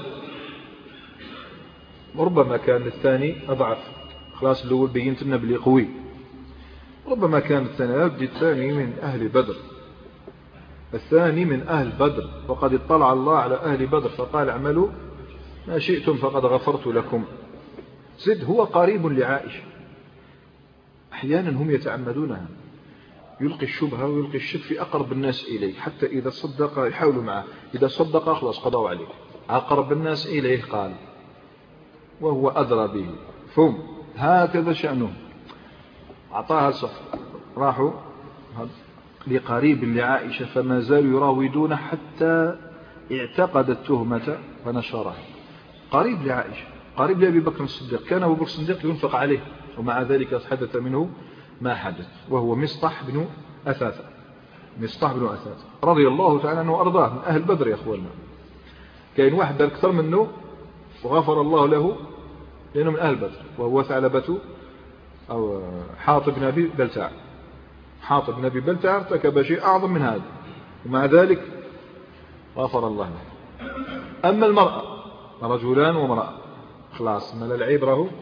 ربما كان الثاني أضعف، خلاص الأول بينت لنا بلي قوي، ربما كان الثاني من أهل بدر، الثاني من أهل بدر، وقد اطلع الله على أهل بدر فقال اعملوا ما شئتم فقد غفرت لكم. زد هو قريب لعائشة، أحيانا هم يتعمدونها، يلقي الشبهة ويلقي الشك في أقرب الناس إليه، حتى إذا صدق يحاولوا معه، إذا صدق خلاص قضوا عليه. أقرب الناس إليه قال وهو أدرى به، فهم هكذا شأنهم. أعطاها صف، راحوا لقريب لعائشة فما زالوا يراودون حتى اعتقد التهمة فنشرها. قريب لعائشة، قريب لأبي بكر الصديق، كان أبو بكر الصديق ينفق عليه، ومع ذلك حدث منه ما حدث، وهو مصطح بن أثاثة رضي الله تعالى عنه وأرضاه، من أهل بدر يا أخوانا. كاين واحد أكثر منه وغفر الله له لأنه من أهل بدر، وهو ثعلبة أو حاطب بن أبي بلتع. حاطب بن أبي بلتع ارتكب شيء أعظم من هذا، ومع ذلك غفر الله له. أما المرأة، رجلان وامرأة، خلاص ما العبرة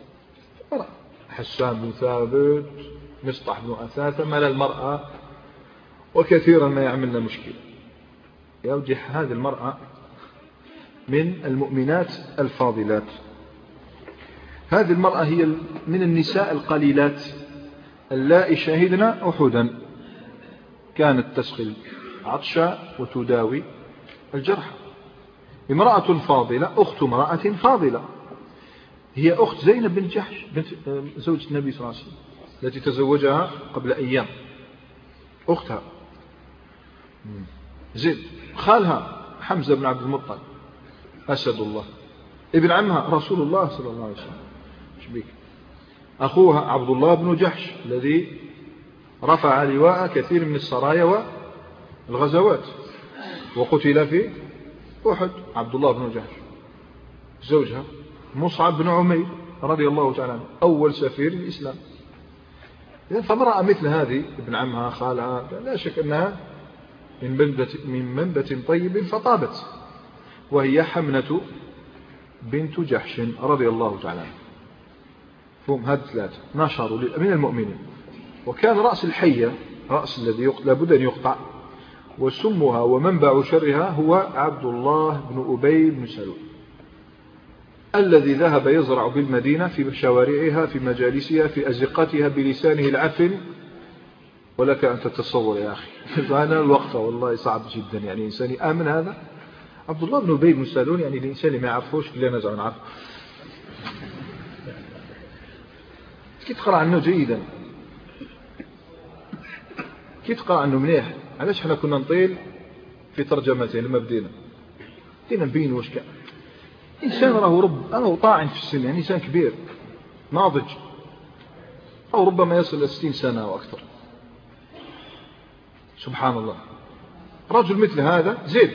حسان بن ثابت مصطح بن أثاثة، ما المرأة، وكثيرا ما يعملنا مشكلة. يوجح هذه المرأة من المؤمنات الفاضلات، هذه المرأة هي من النساء القليلات اللائي شهدنا أحدا، كانت تسقي عطشا وتداوي الجرح. امرأة فاضلة، أخت امرأة فاضلة، هي أخت زينب بن جحش بنت زوج النبي صلى الله عليه وسلم التي تزوجها قبل أيام، أختها زيد، خالها حمزة بن عبد المطلب أسد الله، ابن عمها رسول الله صلى الله عليه وسلم، شبيك أخوها عبد الله بن جحش الذي رفع لواء كثير من السرايا والغزوات وقتل في أحد، عبد الله بن جحش. زوجها مصعب بن عمير رضي الله تعالى عنه، أول سفير الإسلام. فامرأة مثل هذه ابن عمها خالها لا شك أنها من منبت طيب فطابت، وهي حمنة بنت جحش رضي الله تعالى عنه. هم هذا ثلاثة نشروا من المؤمنين. وكان رأس الحية، رأس الذي لابد أن يقطع وسمها ومنبع شرها هو عبد الله بن أبي بن سلول الذي ذهب يزرع بالمدينة في شوارعها في مجالسها في أزقتها بلسانه العفن. ولك أن تتصور يا أخي فأنا الوقفة والله صعب جدا، يعني إنسان آمن هذا عبد الله بن أبي بن سلول، يعني الإنسان اللي ما يعرفوش اللي أنا نعرف كي تقرأ عنه جيدا، كي تقرأ عنه مليح. علاش حنا كنا نطيل في ترجمته لما بدينا نبين واش كان إنسان راهو طاعن في السن، يعني إنسان كبير ناضج أو ربما يصل إلى 60 سنة أو أكثر. سبحان الله، رجل مثل هذا زيد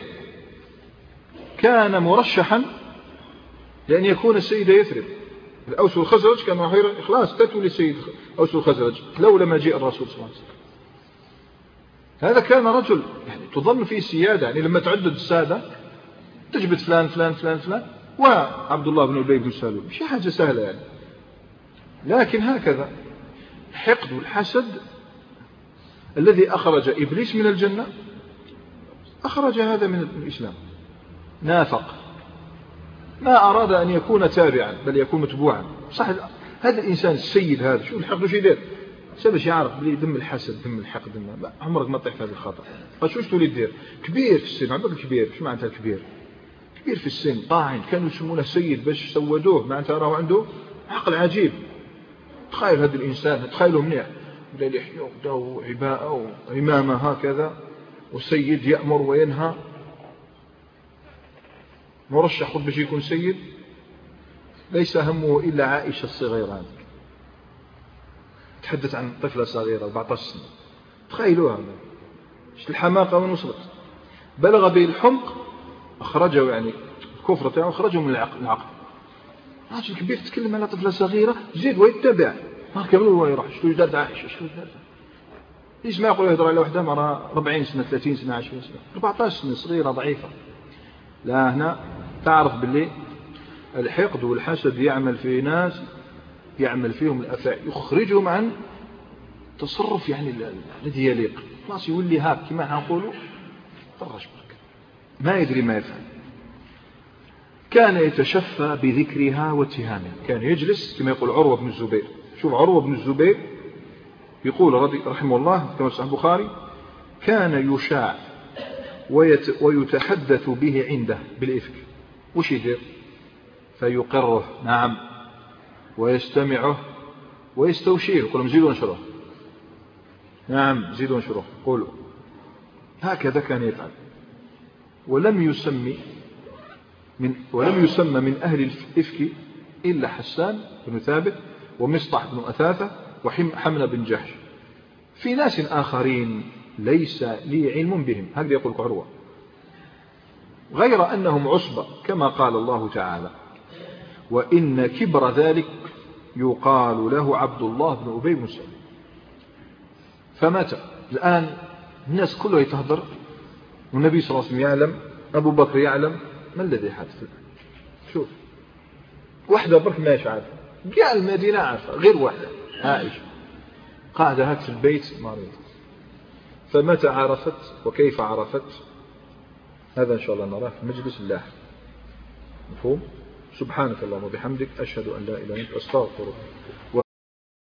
كان مرشحا لأن يكون السيد يثرب. الأوس والخزرج كانوا خلاص تتوا للسيد أوس والخزرج لولا ما جاء الرسول صلى الله عليه وسلم. هذا كان رجل يعني تظن فيه السيادة، يعني لما تعدد السادة تجبد فلان فلان فلان فلان وعبد الله بن أبي بن سلول، مش حاجة سهلة يعني. لكن هكذا الحقد والحسد الذي أخرج إبليس من الجنة أخرج هذا من الإسلام. نافق، ما أراد أن يكون تابعا بل يكون متبوعا. صح هذا الإنسان السيد هذا شو الحقد وش يدير سبش يعرف بلي دم الحسد دم الحقد عمرك ما تطيح في هذا الخطأ. فشوش تولي دير كبير في السن، عبد الكبير شو معناتها الكبير؟ كبير في السن طاعن، كانوا يسمونه سيد باش سودوه، معناتها راه عنده عقل عجيب. تخيل هذا الإنسان تخيله منيح بدا لحية وبدا عباءة وإمامة هكذا وسيد يأمر وينهى، مرشح باش يكون سيد ليس همه إلا عائشة الصغيرة هذه. تحدث عن طفلة صغيرة 14 سنة، تخيلوها ايش الحماقة وين وصلت. بلغ به الحمق أخرجه، يعني الكفر تاعه أخرجه من العقل. راجل كبير تتكلم على طفلة صغيرة زيد ويتبع ما كملوا وين يروح شو دارت عائشة شو دارت. ليش ما يقول يهضر على وحدة مرة 40 سنة 30 سنة 20 سنة 14 سنة صغيرة ضعيفة. لا هنا تعرف باللي الحقد والحسد يعمل في ناس يعمل فيهم الأفاعي يخرجهم عن تصرف يعني الذي يليق. خلاص يولي هاك كما نقولوا طرش برك ما يدري ما يفعل. كان يتشفى بذكرها واتهامها، كان يجلس كما يقول عروة بن الزبير. شوف عروة بن الزبير يقول رحمه الله كما صحيح البخاري كان يشاع ويتحدث به عنده بالإفك. وش يدير؟ فيقره نعم ويستمعه ويستوشيه، يقول زيدوا انشروه نعم زيدوا انشروه قولوا. هكذا كان يفعل. ولم يسمى من أهل الإفك إلا حسان بن ثابت ومصطح بن أثاثة وحمنا بن جحش. في ناس آخرين ليس لي علم بهم، هكذا يقول عروة، غير أنهم عصبة كما قال الله تعالى وإن كبر ذلك يقال له عبد الله بن أبي بن سلول. فمات. الآن الناس كلها يتهدر والنبي صلى الله عليه وسلم يعلم، أبو بكر يعلم، ما الذي حدث الآن؟ شوف واحدة برك ما عارفة، جاء المدينة عارفة غير واحدة عائشة قاعدة هك في البيت مريض. فمتى عرفت وكيف عرفت هذا إن شاء الله نراه في مجلس الله. مفهوم؟ سبحانك اللهم وبحمدك أشهد أن لا إله إلا أنت أستغفرك.